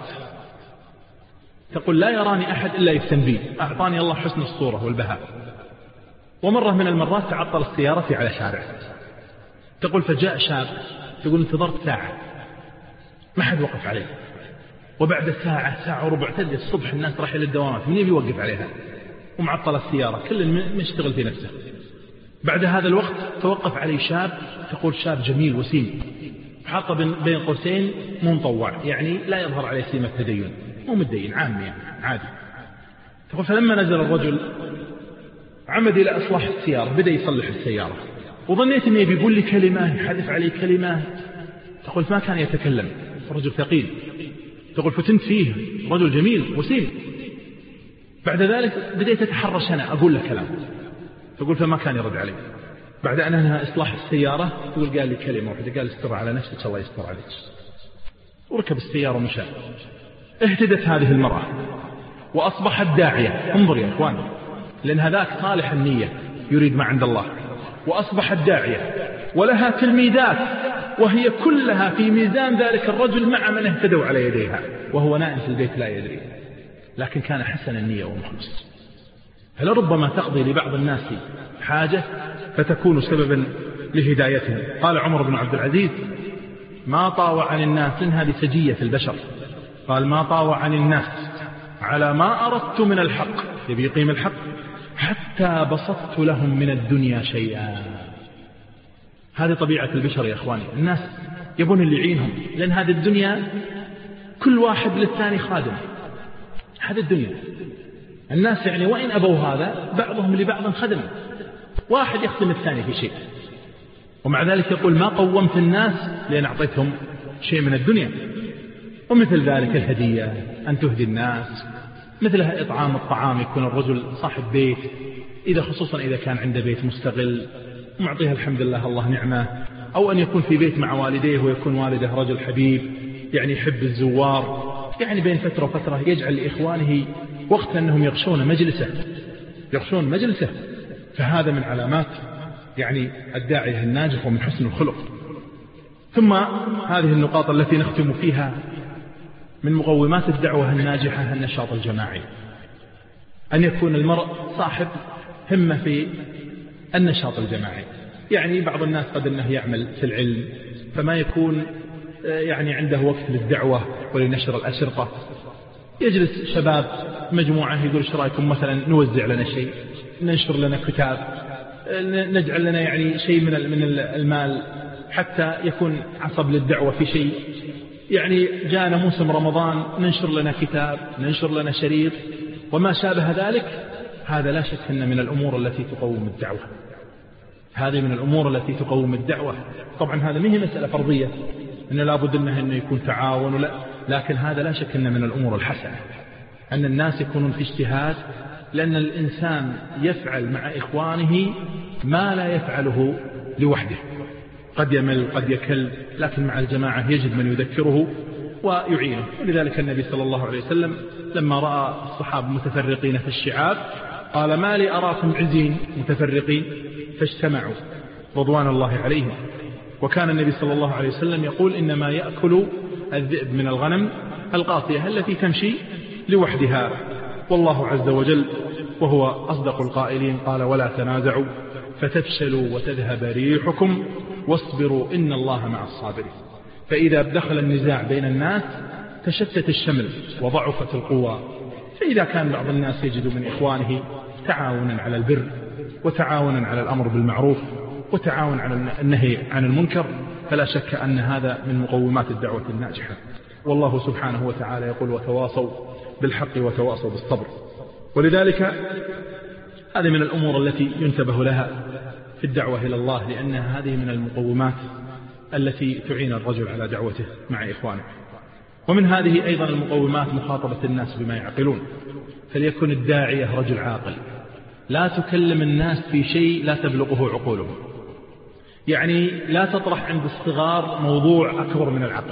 تقول: لا يراني أحد إلا يفتن بي، أعطاني الله حسن الصورة والبهاء. ومرة من المرات تعطل السيارة على شارع، تقول: فجاء شاب، تقول: انتظرت ساعة ما حد وقف عليه، وبعد ساعة وربع تدري الصبح الناس راح إلى الدوامات، من يبي يوقف عليها ومعطل السيارة، كل مشتغل في نفسه. بعد هذا الوقت توقف عليه شاب، تقول: شاب جميل وسيم، حاطه بين قوسين مو مطوع، يعني لا يظهر عليه سيمة التدين، مو متدين، عام يعني عادي. تقول: فلما نزل الرجل عمد إلى إصلاح السيارة، بدأ يصلح السيارة، وظنيت أنه بيقول لي كلمة، يحذف علي كلمة. تقول: ما كان يتكلم، رجل ثقيل. تقول: فتنت فيه، رجل جميل وسيم. بعد ذلك بديت أتحرش أنا أقول له كلام، تقول: فما كان يرد علي. بعد أن أنهى إصلاح السيارة تقول: قال لي كلمة واحدة، قال: استر على نفسك الله يستر عليك، وركب السيارة ومشى. اهتدت هذه المرأة وأصبحت داعية. انظر يا إخوان، لأن هذاك صالح النية يريد ما عند الله، وأصبحت داعية ولها تلميذات، وهي كلها في ميزان ذلك الرجل مع من اهتدوا على يديها، وهو نائم في البيت لا يدري، لكن كان حسن النية ومخلص. فلربما تقضي لبعض الناس حاجة فتكون سببا لهدايتهم. قال عمر بن عبد العزيز: ما طاوع عن الناس، هذه سجية في البشر، قال: ما طاوع عن الناس على ما أردت من الحق، يبي يقيم الحق، حتى بسطت لهم من الدنيا شيئا. هذه طبيعة البشر يا إخواني، الناس يبون اللي يعينهم، لأن هذه الدنيا كل واحد للثاني خادم. هذا الدنيا، الناس يعني وإن أبوا هذا بعضهم لبعض خدم، واحد يخدم الثاني في شيء. ومع ذلك يقول ما قومت الناس لأن أعطيتهم شيء من الدنيا. ومثل ذلك الهدية، أن تهدي الناس، مثلها إطعام الطعام، يكون الرجل صاحب بيت، خصوصا إذا كان عنده بيت مستقل معطيها الحمد لله الله نعمة، أو أن يكون في بيت مع والديه ويكون والده رجل حبيب يعني يحب الزوار، يعني بين فترة وفترة يجعل لإخوانه وقت أنهم يغشون مجلسه. فهذا من علامات يعني الداعية الناجح ومن حسن الخلق. ثم هذه النقاط التي نختم فيها من مقومات الدعوة الناجحة النشاط الجماعي، أن يكون المرء صاحب همة في النشاط الجماعي. يعني بعض الناس قد أنه يعمل في العلم فما يكون يعني عنده وقت للدعوة ولنشر الأشرطة. يجلس شباب مجموعة يقول ايش رأيكم مثلا نوزع لنا شيء، ننشر لنا كتاب، نجعل لنا يعني شيء من المال حتى يكون عصب للدعوة في شيء. يعني جاءنا موسم رمضان ننشر لنا كتاب، ننشر لنا شريط وما شابه ذلك. هذا لا شك أن من الأمور التي تقوم الدعوة، هذه من الأمور التي تقوم الدعوة. طبعا هذا ما هي مسألة فرضية أنه لا بد أنه يكون تعاون ولا، لكن هذا لا شك أن من الأمور الحسنة أن الناس يكونون في اجتهاد، لأن الإنسان يفعل مع إخوانه ما لا يفعله لوحده. قد يمل قد يكل، لكن مع الجماعة يجد من يذكره ويعينه. ولذلك النبي صلى الله عليه وسلم لما رأى الصحابة متفرقين في الشعاب قال ما لي أراكم عزين متفرقين، فاجتمعوا رضوان الله عليهم. وكان النبي صلى الله عليه وسلم يقول إنما يأكل الذئب من الغنم القاطية التي تمشي لوحدها. والله عز وجل وهو أصدق القائلين قال ولا تنازعوا فتفشلوا وتذهب ريحكم واصبروا إن الله مع الصابرين. فإذا دخل النزاع بين الناس تشتت الشمل وضعفت القوى. فإذا كان بعض الناس يجد من إخوانه تعاونا على البر وتعاونا على الأمر بالمعروف وتعاون على النهي عن المنكر، فلا شك أن هذا من مقومات الدعوة الناجحة. والله سبحانه وتعالى يقول وتواصوا بالحق وتواصوا بالصبر. ولذلك هذه من الأمور التي ينتبه لها في الدعوة إلى الله، لأنها هذه من المقومات التي تعين الرجل على دعوته مع إخوانه. ومن هذه أيضا المقومات مخاطبة الناس بما يعقلون، فليكن الداعية رجل عاقل، لا تكلم الناس في شيء لا تبلغه عقولهم. يعني لا تطرح عند الصغار موضوع أكبر من العقل،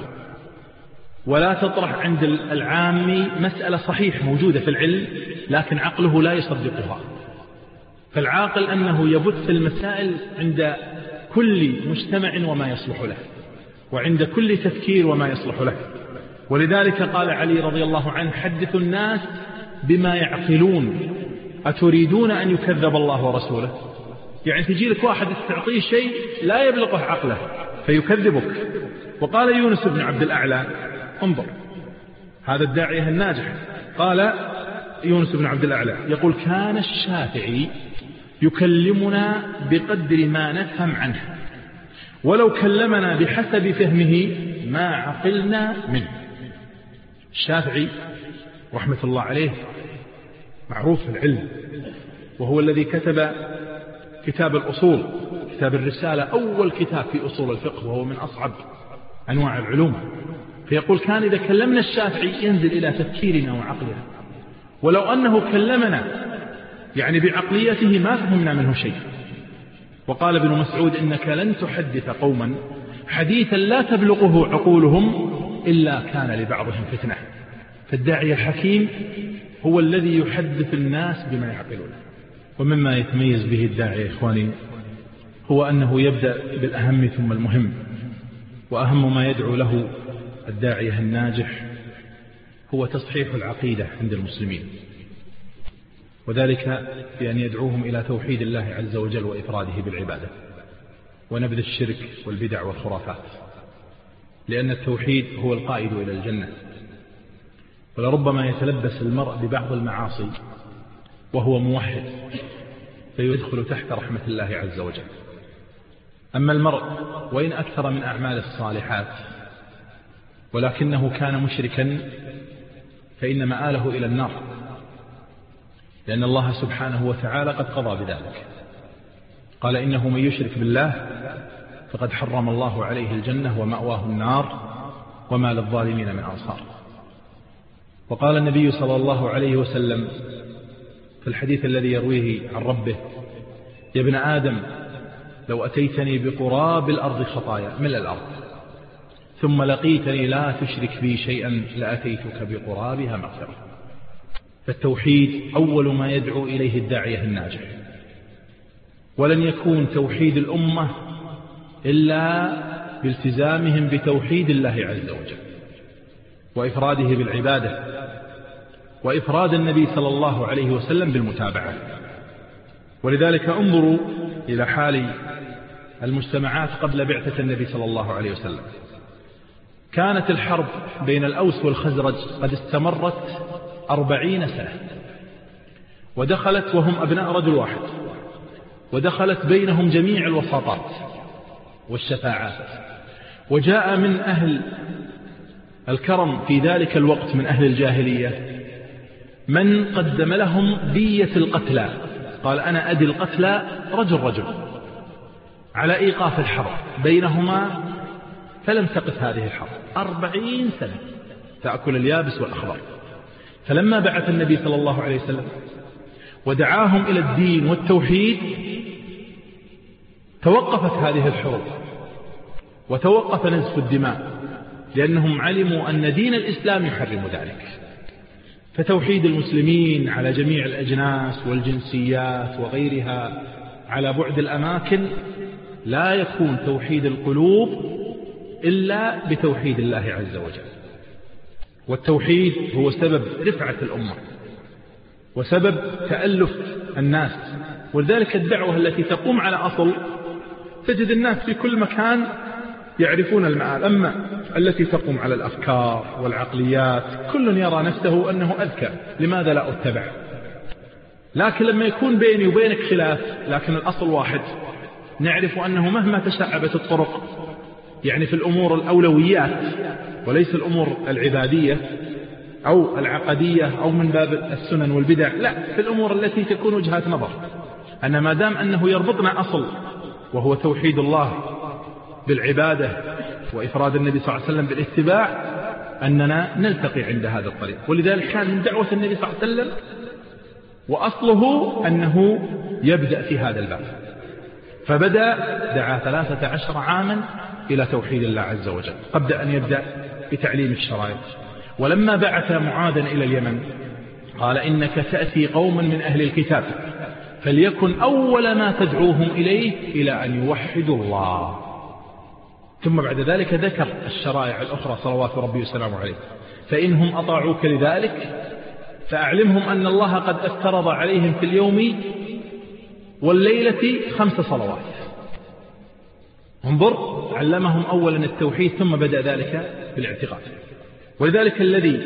ولا تطرح عند العامي مسألة صحيح موجودة في العلم لكن عقله لا يصدقها. فالعاقل أنه يبث المسائل عند كل مجتمع وما يصلح له، وعند كل تفكير وما يصلح له. ولذلك قال علي رضي الله عنه حدثوا الناس بما يعقلون أتريدون أن يكذب الله ورسوله. يعني تجي لك واحد تعطيه شيء لا يبلغه عقله فيكذبك. وقال يونس بن عبد الأعلى انظر هذا الداعية الناجح، قال يونس بن عبد الأعلى يقول كان الشافعي يكلمنا بقدر ما نفهم عنه، ولو كلمنا بحسب فهمه ما عقلنا منه. الشافعي رحمة الله عليه معروف في العلم، وهو الذي كتب كتاب الأصول، كتاب الرسالة، أول كتاب في أصول الفقه، وهو من أصعب أنواع العلوم. فيقول كان إذا كلمنا الشافعي ينزل إلى تفكيرنا وعقلنا، ولو أنه كلمنا يعني بعقليته ما فهمنا منه شيء. وقال ابن مسعود إنك لن تحدث قوما حديثا لا تبلغه عقولهم إلا كان لبعضهم فتنة. فالداعي الحكيم هو الذي يحدث الناس بما يعقلون. ومما يتميز به الداعي إخواني هو أنه يبدأ بالأهم ثم المهم. وأهم ما يدعو له الداعية الناجح هو تصحيح العقيدة عند المسلمين، وذلك بأن يدعوهم إلى توحيد الله عز وجل وإفراده بالعبادة، ونبذ الشرك والبدع والخرافات، لأن التوحيد هو القائد إلى الجنة. ولربما يتلبس المرء ببعض المعاصي وهو موحد فيدخل تحت رحمة الله عز وجل. أما المرء وإن أكثر من أعمال الصالحات ولكنه كان مشركا فإن مآله إلى النار، لأن الله سبحانه وتعالى قد قضى بذلك. قال إنه من يشرك بالله فقد حرم الله عليه الجنة ومأواه النار وما للظالمين من أنصار. وقال النبي صلى الله عليه وسلم في الحديث الذي يرويه عن ربه: يا ابن آدم لو أتيتني بقراب الأرض خطايا ملء الأرض ثم لقيتني لا تشرك بي شيئا لأتيتك بقرابها مغفرة. فالتوحيد أول ما يدعو إليه الداعية الناجح، ولن يكون توحيد الأمة إلا بالتزامهم بتوحيد الله عز وجل وإفراده بالعبادة وإفراد النبي صلى الله عليه وسلم بالمتابعة. ولذلك انظروا إلى حال المجتمعات قبل بعثة النبي صلى الله عليه وسلم. كانت الحرب بين الأوس والخزرج قد استمرت 40 سنة، ودخلت وهم أبناء رجل واحد، ودخلت بينهم جميع الوساطات والشفاعات. وجاء من أهل الكرم في ذلك الوقت من أهل الجاهلية من قدم لهم دية القتلى، قال أنا أدي القتلى رجل رجل على إيقاف الحرب بينهما. فلم تقف هذه الحرب 40 سنة تأكل اليابس والأخضر. فلما بعث النبي صلى الله عليه وسلم ودعاهم إلى الدين والتوحيد توقفت هذه الحروب وتوقف نزف الدماء، لأنهم علموا أن دين الإسلام يحرم ذلك. فتوحيد المسلمين على جميع الأجناس والجنسيات وغيرها على بعد الأماكن لا يكون توحيد القلوب إلا بتوحيد الله عز وجل. والتوحيد هو سبب رفعة الأمة وسبب تألف الناس. ولذلك الدعوة التي تقوم على أصل تجد الناس في كل مكان يعرفون المآل، أما التي تقوم على الأفكار والعقليات كل يرى نفسه أنه أذكى، لماذا لا أتبع؟ لكن لما يكون بيني وبينك خلاف لكن الأصل واحد، نعرف أنه مهما تشعبت الطرق، يعني في الأمور الأولويات وليس الأمور العبادية أو العقدية أو من باب السنن والبدع، لا، في الأمور التي تكون وجهات نظر، أن ما دام أنه يربطنا أصل وهو توحيد الله بالعبادة وإفراد النبي صلى الله عليه وسلم بالاتباع أننا نلتقي عند هذا الطريق. ولذلك كان من دعوة النبي صلى الله عليه وسلم وأصله أنه يبدأ في هذا الباب، فبدأ دعا 13 عاما إلى توحيد الله عز وجل قبل أن يبدأ بتعليم الشرائع. ولما بعث معاذا إلى اليمن قال إنك تأتي قوما من أهل الكتاب فليكن أول ما تدعوهم إليه إلى أن يوحدوا الله. ثم بعد ذلك ذكر الشرائع الأخرى صلوات ربي وسلامه عليه، فإنهم أطاعوك لذلك فأعلمهم أن الله قد افترض عليهم في اليوم والليلة 5 صلوات. انظر، علمهم أولا التوحيد ثم بدأ ذلك بالاعتقاد. ولذلك الذي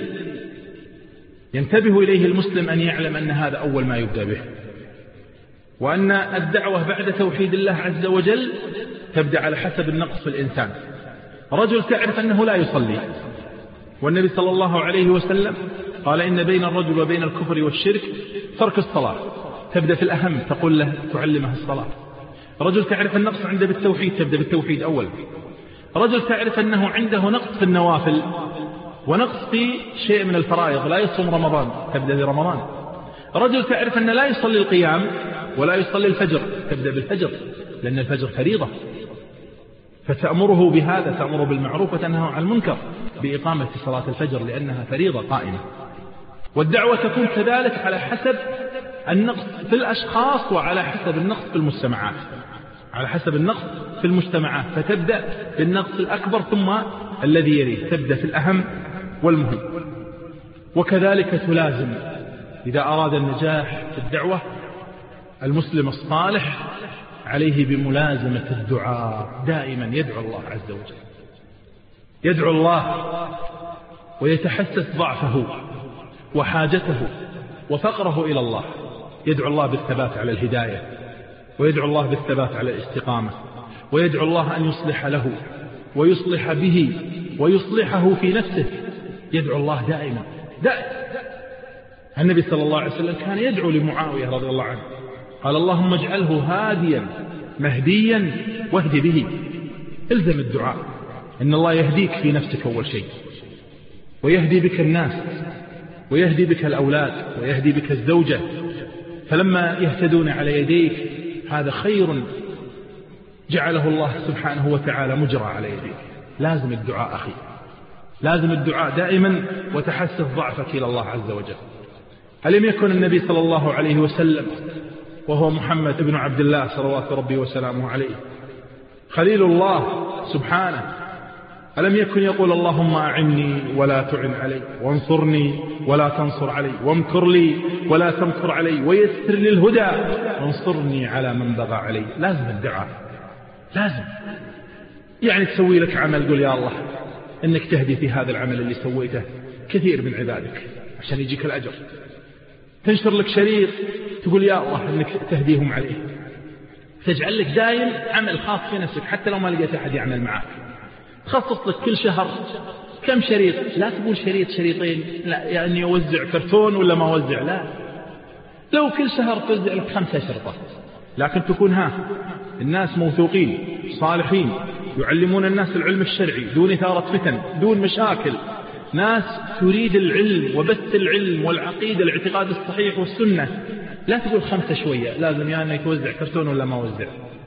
ينتبه إليه المسلم أن يعلم أن هذا أول ما يبدأ به، وأن الدعوة بعد توحيد الله عز وجل تبدأ على حسب النقص في الإنسان. رجل تعرف أنه لا يصلي، والنبي صلى الله عليه وسلم قال إن بين الرجل وبين الكفر والشرك ترك الصلاة، تبدأ في الأهم تقول له تعلمه الصلاة. رجل تعرف النقص عنده بالتوحيد تبدأ بالتوحيد أول. رجل تعرف أنه عنده نقص في النوافل ونقص في شيء من الفرائض، لا يصوم رمضان تبدأ برمضان. رجل تعرف أنه لا يصلي القيام ولا يصلي الفجر تبدأ بالفجر، لأن الفجر فريضة، فتأمره بهذا، تأمره بالمعروف وتنهى عن المنكر بإقامة صلاة الفجر لأنها فريضة قائمة. والدعوة تكون كذلك على حسب النقص في الأشخاص وعلى حسب النقص في المجتمعات، على حسب النقص في المجتمعات، فتبدأ بالنقص الأكبر ثم الذي يليه، تبدأ في الأهم والمهم. وكذلك تلازم إذا أراد النجاح في الدعوة المسلم الصالح عليه بملازمة الدعاء، دائما يدعو الله عز وجل، يدعو الله ويتحسس ضعفه وحاجته وفقره إلى الله، يدعو الله بالثبات على الهداية، ويدعو الله بالثبات على الاستقامة، ويدعو الله أن يصلح له ويصلح به ويصلحه في نفسه يدعو الله دائما. النبي صلى الله عليه وسلم كان يدعو لمعاوية رضي الله عنه، قال اللهم اجعله هاديا مهديا واهد به. الزم الدعاء إن الله يهديك في نفسك أول شيء، ويهدي بك الناس، ويهدي بك الأولاد، ويهدي بك الزوجة، فلما يهتدون على يديك هذا خير جعله الله سبحانه وتعالى مجرى على يديك. لازم الدعاء أخي، لازم الدعاء دائما، وتحسس ضعفك إلى الله عز وجل. ألم يكن النبي صلى الله عليه وسلم وهو محمد بن عبد الله صلوات ربي وسلامه عليه خليل الله سبحانه، ألم يكن يقول اللهم أعني ولا تعن علي، وانصرني ولا تنصر علي، وامكر لي ولا تمكر علي، ويسر لي الهدى وانصرني على من بغى علي. لازم الدعاء، لازم يعني تسوي لك عمل قل يا الله إنك تهدي في هذا العمل اللي سويته كثير من عبادك عشان يجيك الأجر. تنشر لك شريط تقول يا الله إنك تهديهم عليه. تجعل لك دائم عمل خاص في نفسك حتى لو ما لقيت أحد يعمل معك. تخصص لك كل شهر كم شريط، لا تقول شريط شريطين، لا يعني أوزع كرتون ولا ما أوزع، لا، لو كل شهر توزع لك 5 شرطات، لكن تكون الناس موثوقين صالحين يعلمون الناس العلم الشرعي دون إثارة فتن، دون مشاكل، ناس تريد العلم وبث العلم والعقيدة الاعتقاد الصحيح والسنة. لا تقول 5 شوية، لازم يعني توزع كرتون ولا ما وزع.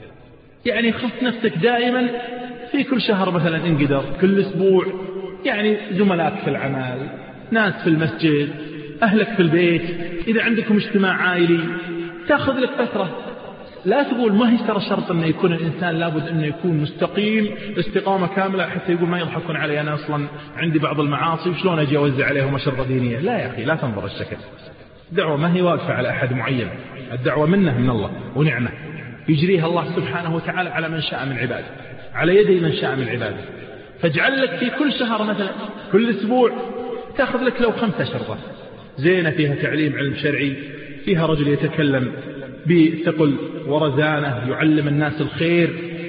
يعني خص نفسك دائما في كل شهر مثلا إن قدر، كل أسبوع، يعني زملائك في العمل، ناس في المسجد، أهلك في البيت، إذا عندكم اجتماع عائلي تأخذ لك فترة. لا تقول ما هي ترى شرط أن يكون الإنسان لابد أنه يكون مستقيم استقامة كاملة حتى يقول ما يضحكون علي أنا أصلا عندي بعض المعاصي وشلون أجي أوزع عليهم أشرطة دينية. لا يا أخي، لا تنظر الشكل. الدعوة ما هي واقفة على أحد معين، الدعوة منه من الله ونعمة يجريها الله سبحانه وتعالى على من شاء من عباده، على يدي من شاء من عباده. فاجعل لك في كل شهر مثلا كل أسبوع تأخذ لك لو 5 شرطة زينة فيها تعليم علم شرعي، فيها رجل يتكلم بثقل ورزانة يعلم الناس الخير،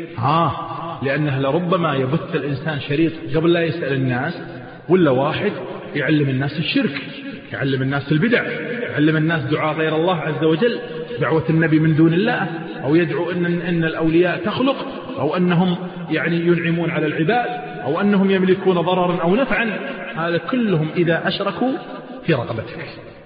لأنه لربما يبث الإنسان شريط قبل لا يسأل الناس، ولا واحد يعلم الناس الشرك، يعلم الناس البدع، يعلم الناس دعاء غير الله عز وجل، دعوة النبي من دون الله، أو يدعو أن الأولياء تخلق، أو أنهم يعني ينعمون على العباد، أو أنهم يملكون ضررا أو نفعا. هذا كلهم إذا أشركوا في رقبتك.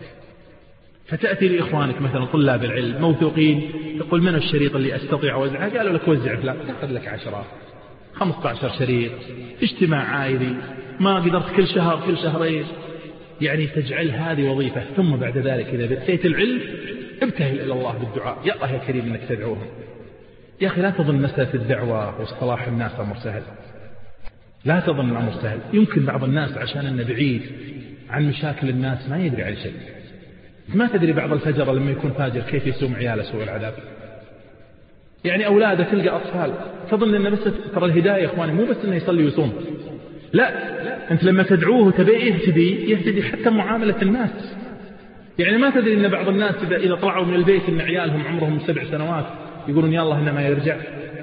فتأتي لإخوانك مثلا طلاب العلم موثوقين، تقول من الشريط اللي أستطيع أوزعه؟ قالوا لك وزع فلان، تأخذ لك 10 15 شريط، اجتماع عائلي، ما قدرت كل شهر كل شهرين، يعني تجعل هذه وظيفة. ثم بعد ذلك إذا بدأت العلم ابتهل إلى الله بالدعاء، يا الله يا كريم إنك تدعوهم. يا أخي لا تظن مسألة الدعوة واصطلاح الناس أمر سهل، لا تظن أمر سهل. يمكن بعض الناس عشان أنه بعيد عن مشاكل الناس ما يدري عن شيء. ما تدري بعض الفجر لما يكون فاجر كيف يسوم عياله سوء العذاب. يعني أولاده تلقى أطفال تظن أن بس ترى الهداية يا إخواني مو بس أنه يصلي ويصوم، لا، أنت لما تدعوه تبي يهتدي حتى معاملة الناس. يعني ما تدري أن بعض الناس إذا طلعوا من البيت أن عيالهم عمرهم 7 سنوات يقولون يا الله إنما يرجع.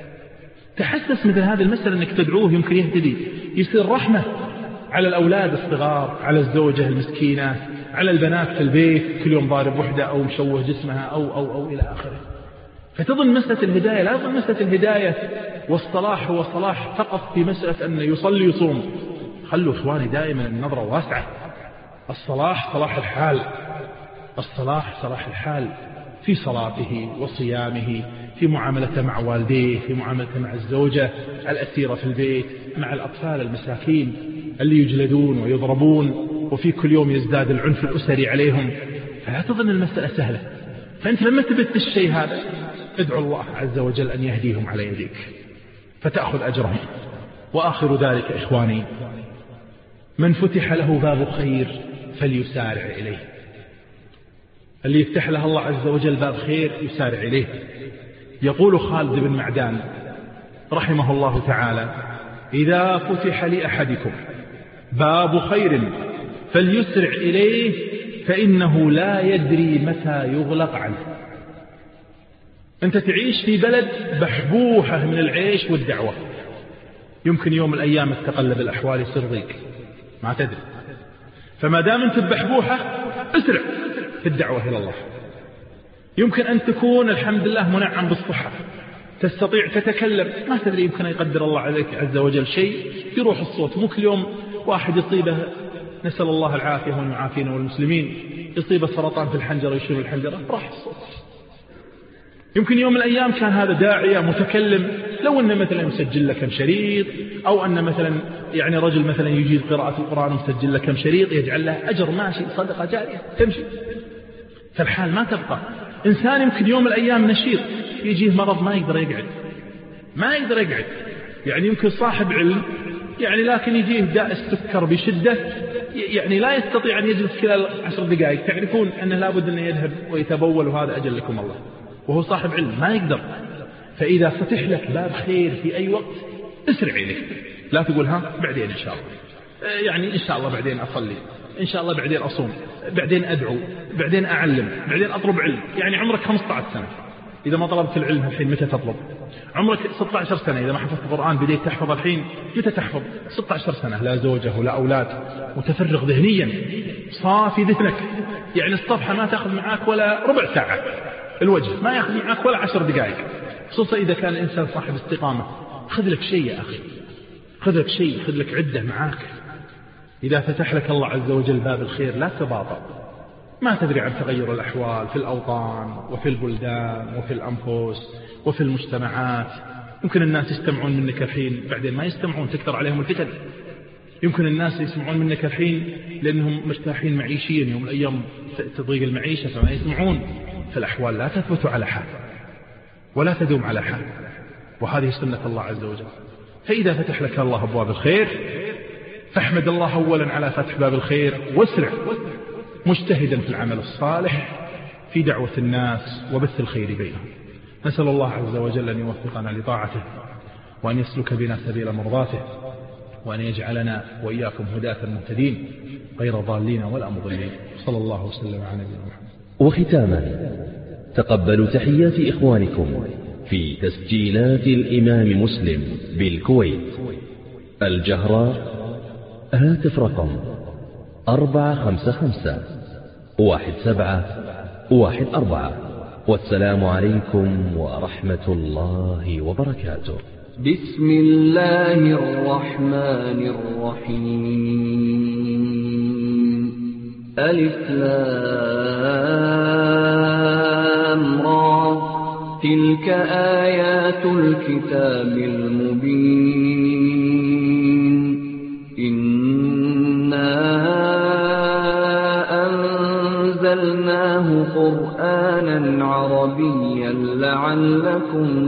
تحسس مثل هذه المسألة أنك تدعوه يمكن يهتدي، يصير رحمة على الأولاد الصغار، على الزوجة المسكينة، على البنات في البيت كل يوم ضارب وحدة أو مشوه جسمها أو إلى آخره. فتظن مسألة الهداية، لا تظن مسألة الهداية والصلاح هو صلاح فقط في مسألة أن يصلي يصوم. خلوا إخواني دائما النظرة واسعة. الصلاح صلاح الحال، الصلاح صلاح الحال في صلاته وصيامه، في معاملته مع والديه، في معاملته مع الزوجة الأسيرة في البيت، مع الأطفال المساكين اللي يجلدون ويضربون وفي كل يوم يزداد العنف الأسري عليهم. فلا تظن المسألة سهلة. فأنت لما تبت الشيء هذا ادعو الله عز وجل أن يهديهم على يديك فتأخذ أجرهم. وآخر ذلك إخواني من فتح له باب خير فليسارع إليه. اللي يفتح له الله عز وجل باب خير يسارع إليه. يقول خالد بن معدان رحمه الله تعالى إذا فتح لأحدكم باب خير فليسرع إليه فإنه لا يدري متى يغلق عنه. أنت تعيش في بلد بحبوحة من العيش والدعوة، يمكن يوم من الأيام تتقلب الأحوال يصير ضيق، ما تدري. فما دام أنت بحبوحة اسرع في الدعوة إلى الله. يمكن أن تكون الحمد لله منعم بالصحة، تستطيع تتكلم، ما تدري يمكن يقدر الله عليك عز وجل شيء يروح الصوت. مو كل يوم واحد يصيبه، نسأل الله العافية والمعافين والمسلمين، يصيبه سرطان في الحنجرة ويشيل الحنجرة راح الصوت. يمكن يوم من الأيام كان هذا داعية متكلم، لو أن مثلا مسجل له كم شريط، أو أن مثلا يعني رجل مثلا يجيد قراءة القرآن ومسجل له كم شريط يجعل له أجر ماشي، صدقة جارية تمشي. فالحال ما تبقى. إنسان يمكن يوم من الأيام نشيط يجيه مرض ما يقدر يقعد، يعني يمكن صاحب علم يعني لكن يجيه داء السكر بشدة، يعني لا يستطيع أن يجلس خلال 10 دقائق، تعرفون أنه لابد أن يذهب ويتبول، وهذا أجل لكم الله، وهو صاحب علم ما يقدر. فإذا فتح لك باب خير في أي وقت اسرع إليه، لا تقول بعدين إن شاء الله، يعني إن شاء الله بعدين أصلي، إن شاء الله بعدين أصوم، بعدين أدعو، بعدين أعلم، بعدين أطلب علم. يعني عمرك 15 سنة إذا ما طلبت العلم الحين متى تطلب؟ عمرك 16 سنة إذا ما حفظت القرآن بديت تحفظ الحين متى تحفظ؟ 16 سنة، لا زوجة ولا أولاد، متفرغ ذهنيا، صافي ذهنك، يعني الصفحة ما تأخذ معك ولا ربع ساعة، الوجه ما يأخذ معك ولا 10 دقائق، خصوصا إذا كان الإنسان صاحب استقامة. خذ لك شيء يا أخي، خذ لك شيء، خذ لك عدة معاك. إذا فتح لك الله عز وجل باب الخير لا تباطأ. ما تدري عن تغير الأحوال في الأوطان وفي البلدان وفي الأنفس وفي المجتمعات. يمكن الناس يستمعون منك الحين بعدين ما يستمعون، تكثر عليهم الفتن. يمكن الناس يسمعون منك الحين لأنهم مرتاحين معيشيا، يوم الأيام تضيق المعيشة فما يسمعون. فالأحوال لا تثبت على حال ولا تدوم على حال، وهذه سنة الله عز وجل. فإذا فتح لك الله أبواب الخير فاحمد الله أولا على فتح باب الخير، واسرع مجتهدا في العمل الصالح في دعوة الناس وبث الخير بينهم. نسأل الله عز وجل أن يوفقنا لطاعته، وأن يسلك بنا سبيل مرضاته، وأن يجعلنا وإياكم هداة مهتدين غير ضالين ولا مضلين. صلى الله وسلم على نبينا محمد. وختاما تقبلوا تحيات إخوانكم في تسجيلات الإمام مسلم بالكويت، الجهراء، هاتف رقم 455-1714. والسلام عليكم ورحمة الله وبركاته. بسم الله الرحمن الرحيم. ألف لام را، تلك آيات الكتاب المبين. إنا أنزلناه قرآنا عربيا لعلكم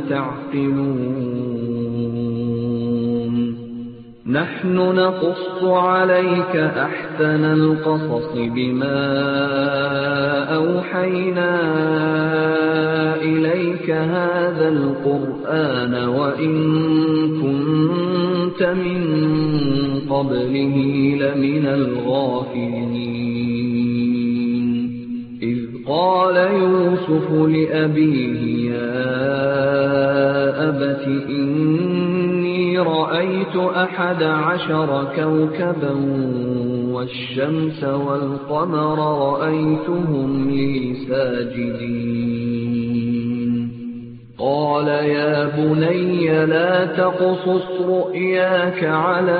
تعقلون. نحن نقص عليك أحسن القصص بما أوحينا إليك هذا القرآن وإن كنت من قبله لمن الغافلين. إذ قال يوسف لأبيه يا أبت إني رأيت 11 كوكبا والشمس والقمر رأيتهم لي ساجدين. قال يا بني لا تقصص رؤياك على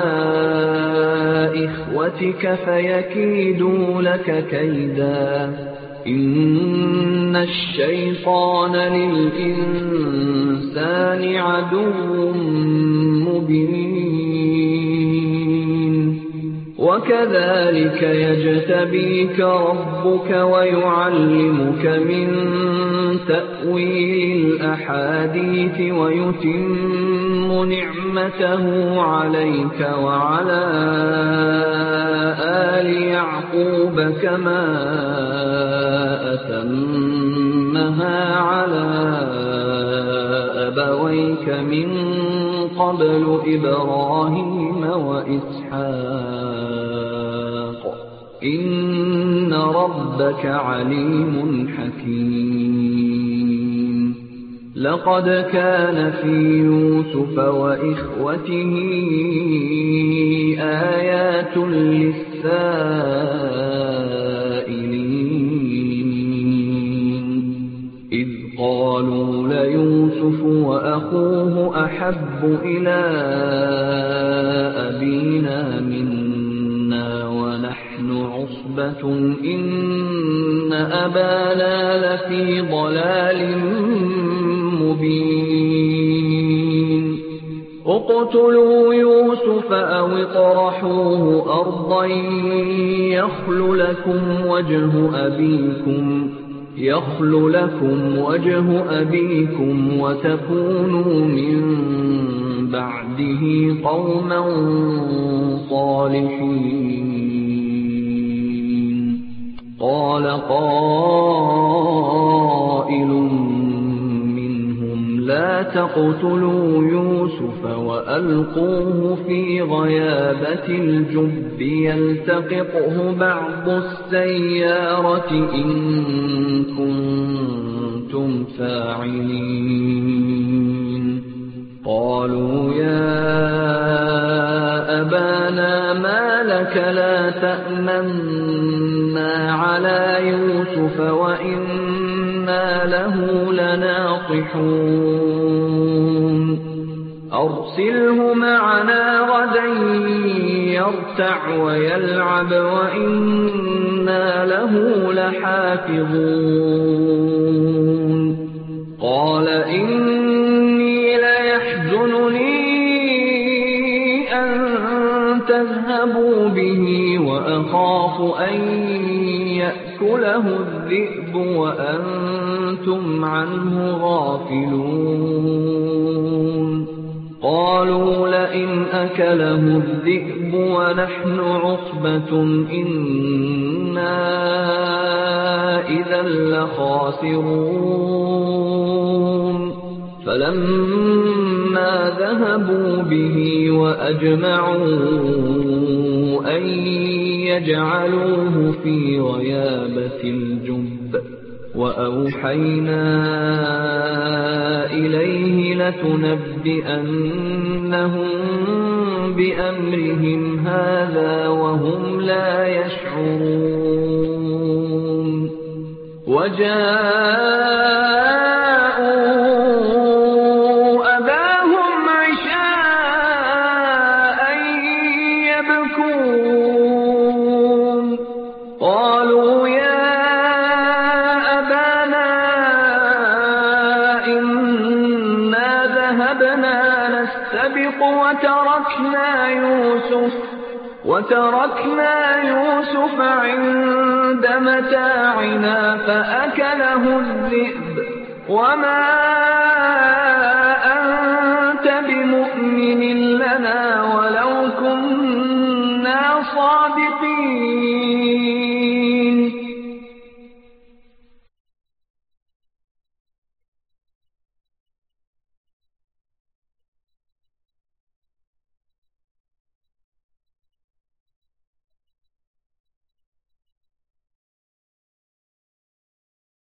إخوتك فيكيدوا لك كيدا. إن الشيطان للإنسان عدو مبين. وكذلك يجتبيك ربك ويعلمك من تأويل الأحاديث ويتم نعمته عليك وعلى آل يعقوب كما أتمها على أبويك من قبل إبراهيم وإسحاق إن ربك عليم حكيم. لقد كان في يوسف وإخوته آيات للسائلين إذ قالوا ليوسف وأخوه أحب إلى أبينا منا ونحن عصبة إن أبانا لفي ضلال مبين اقتلوا يوسف أو اطرحوه أرضا يخل لكم وجه أبيكم وتكونوا من بعده قوما صالحين قال قائل منهم لا تقتلوا يوسف وألقوه في غيابة الجب يلتقطه بعض السيارة إن كنتم فاعلين قالوا يا أبانا ما لك لا تأمنا على يوسف وإنا له لناصحون أرسله معنا غدا يرتع ويلعب وإنا له لحافظون قال إني ليحزنني أن تذهبوا به وأخاف أن يأكله الذئب وأنتم عنه غافلون قالوا لئن أكله الذئب ونحن عصبة إنا إذا لخاسرون فلما ذهبوا به وأجمعوا أن يجعلوه في غيابة الجب وأوحينا إليه لتنبئنهم بأمرهم هذا وهم لا يشعرون وجاءوا أباهم عشاء يبكون قالوا يا أبانا إنا ذهبنا نستبق وتركنا يوسف عند متاعنا فأكله الذئب وما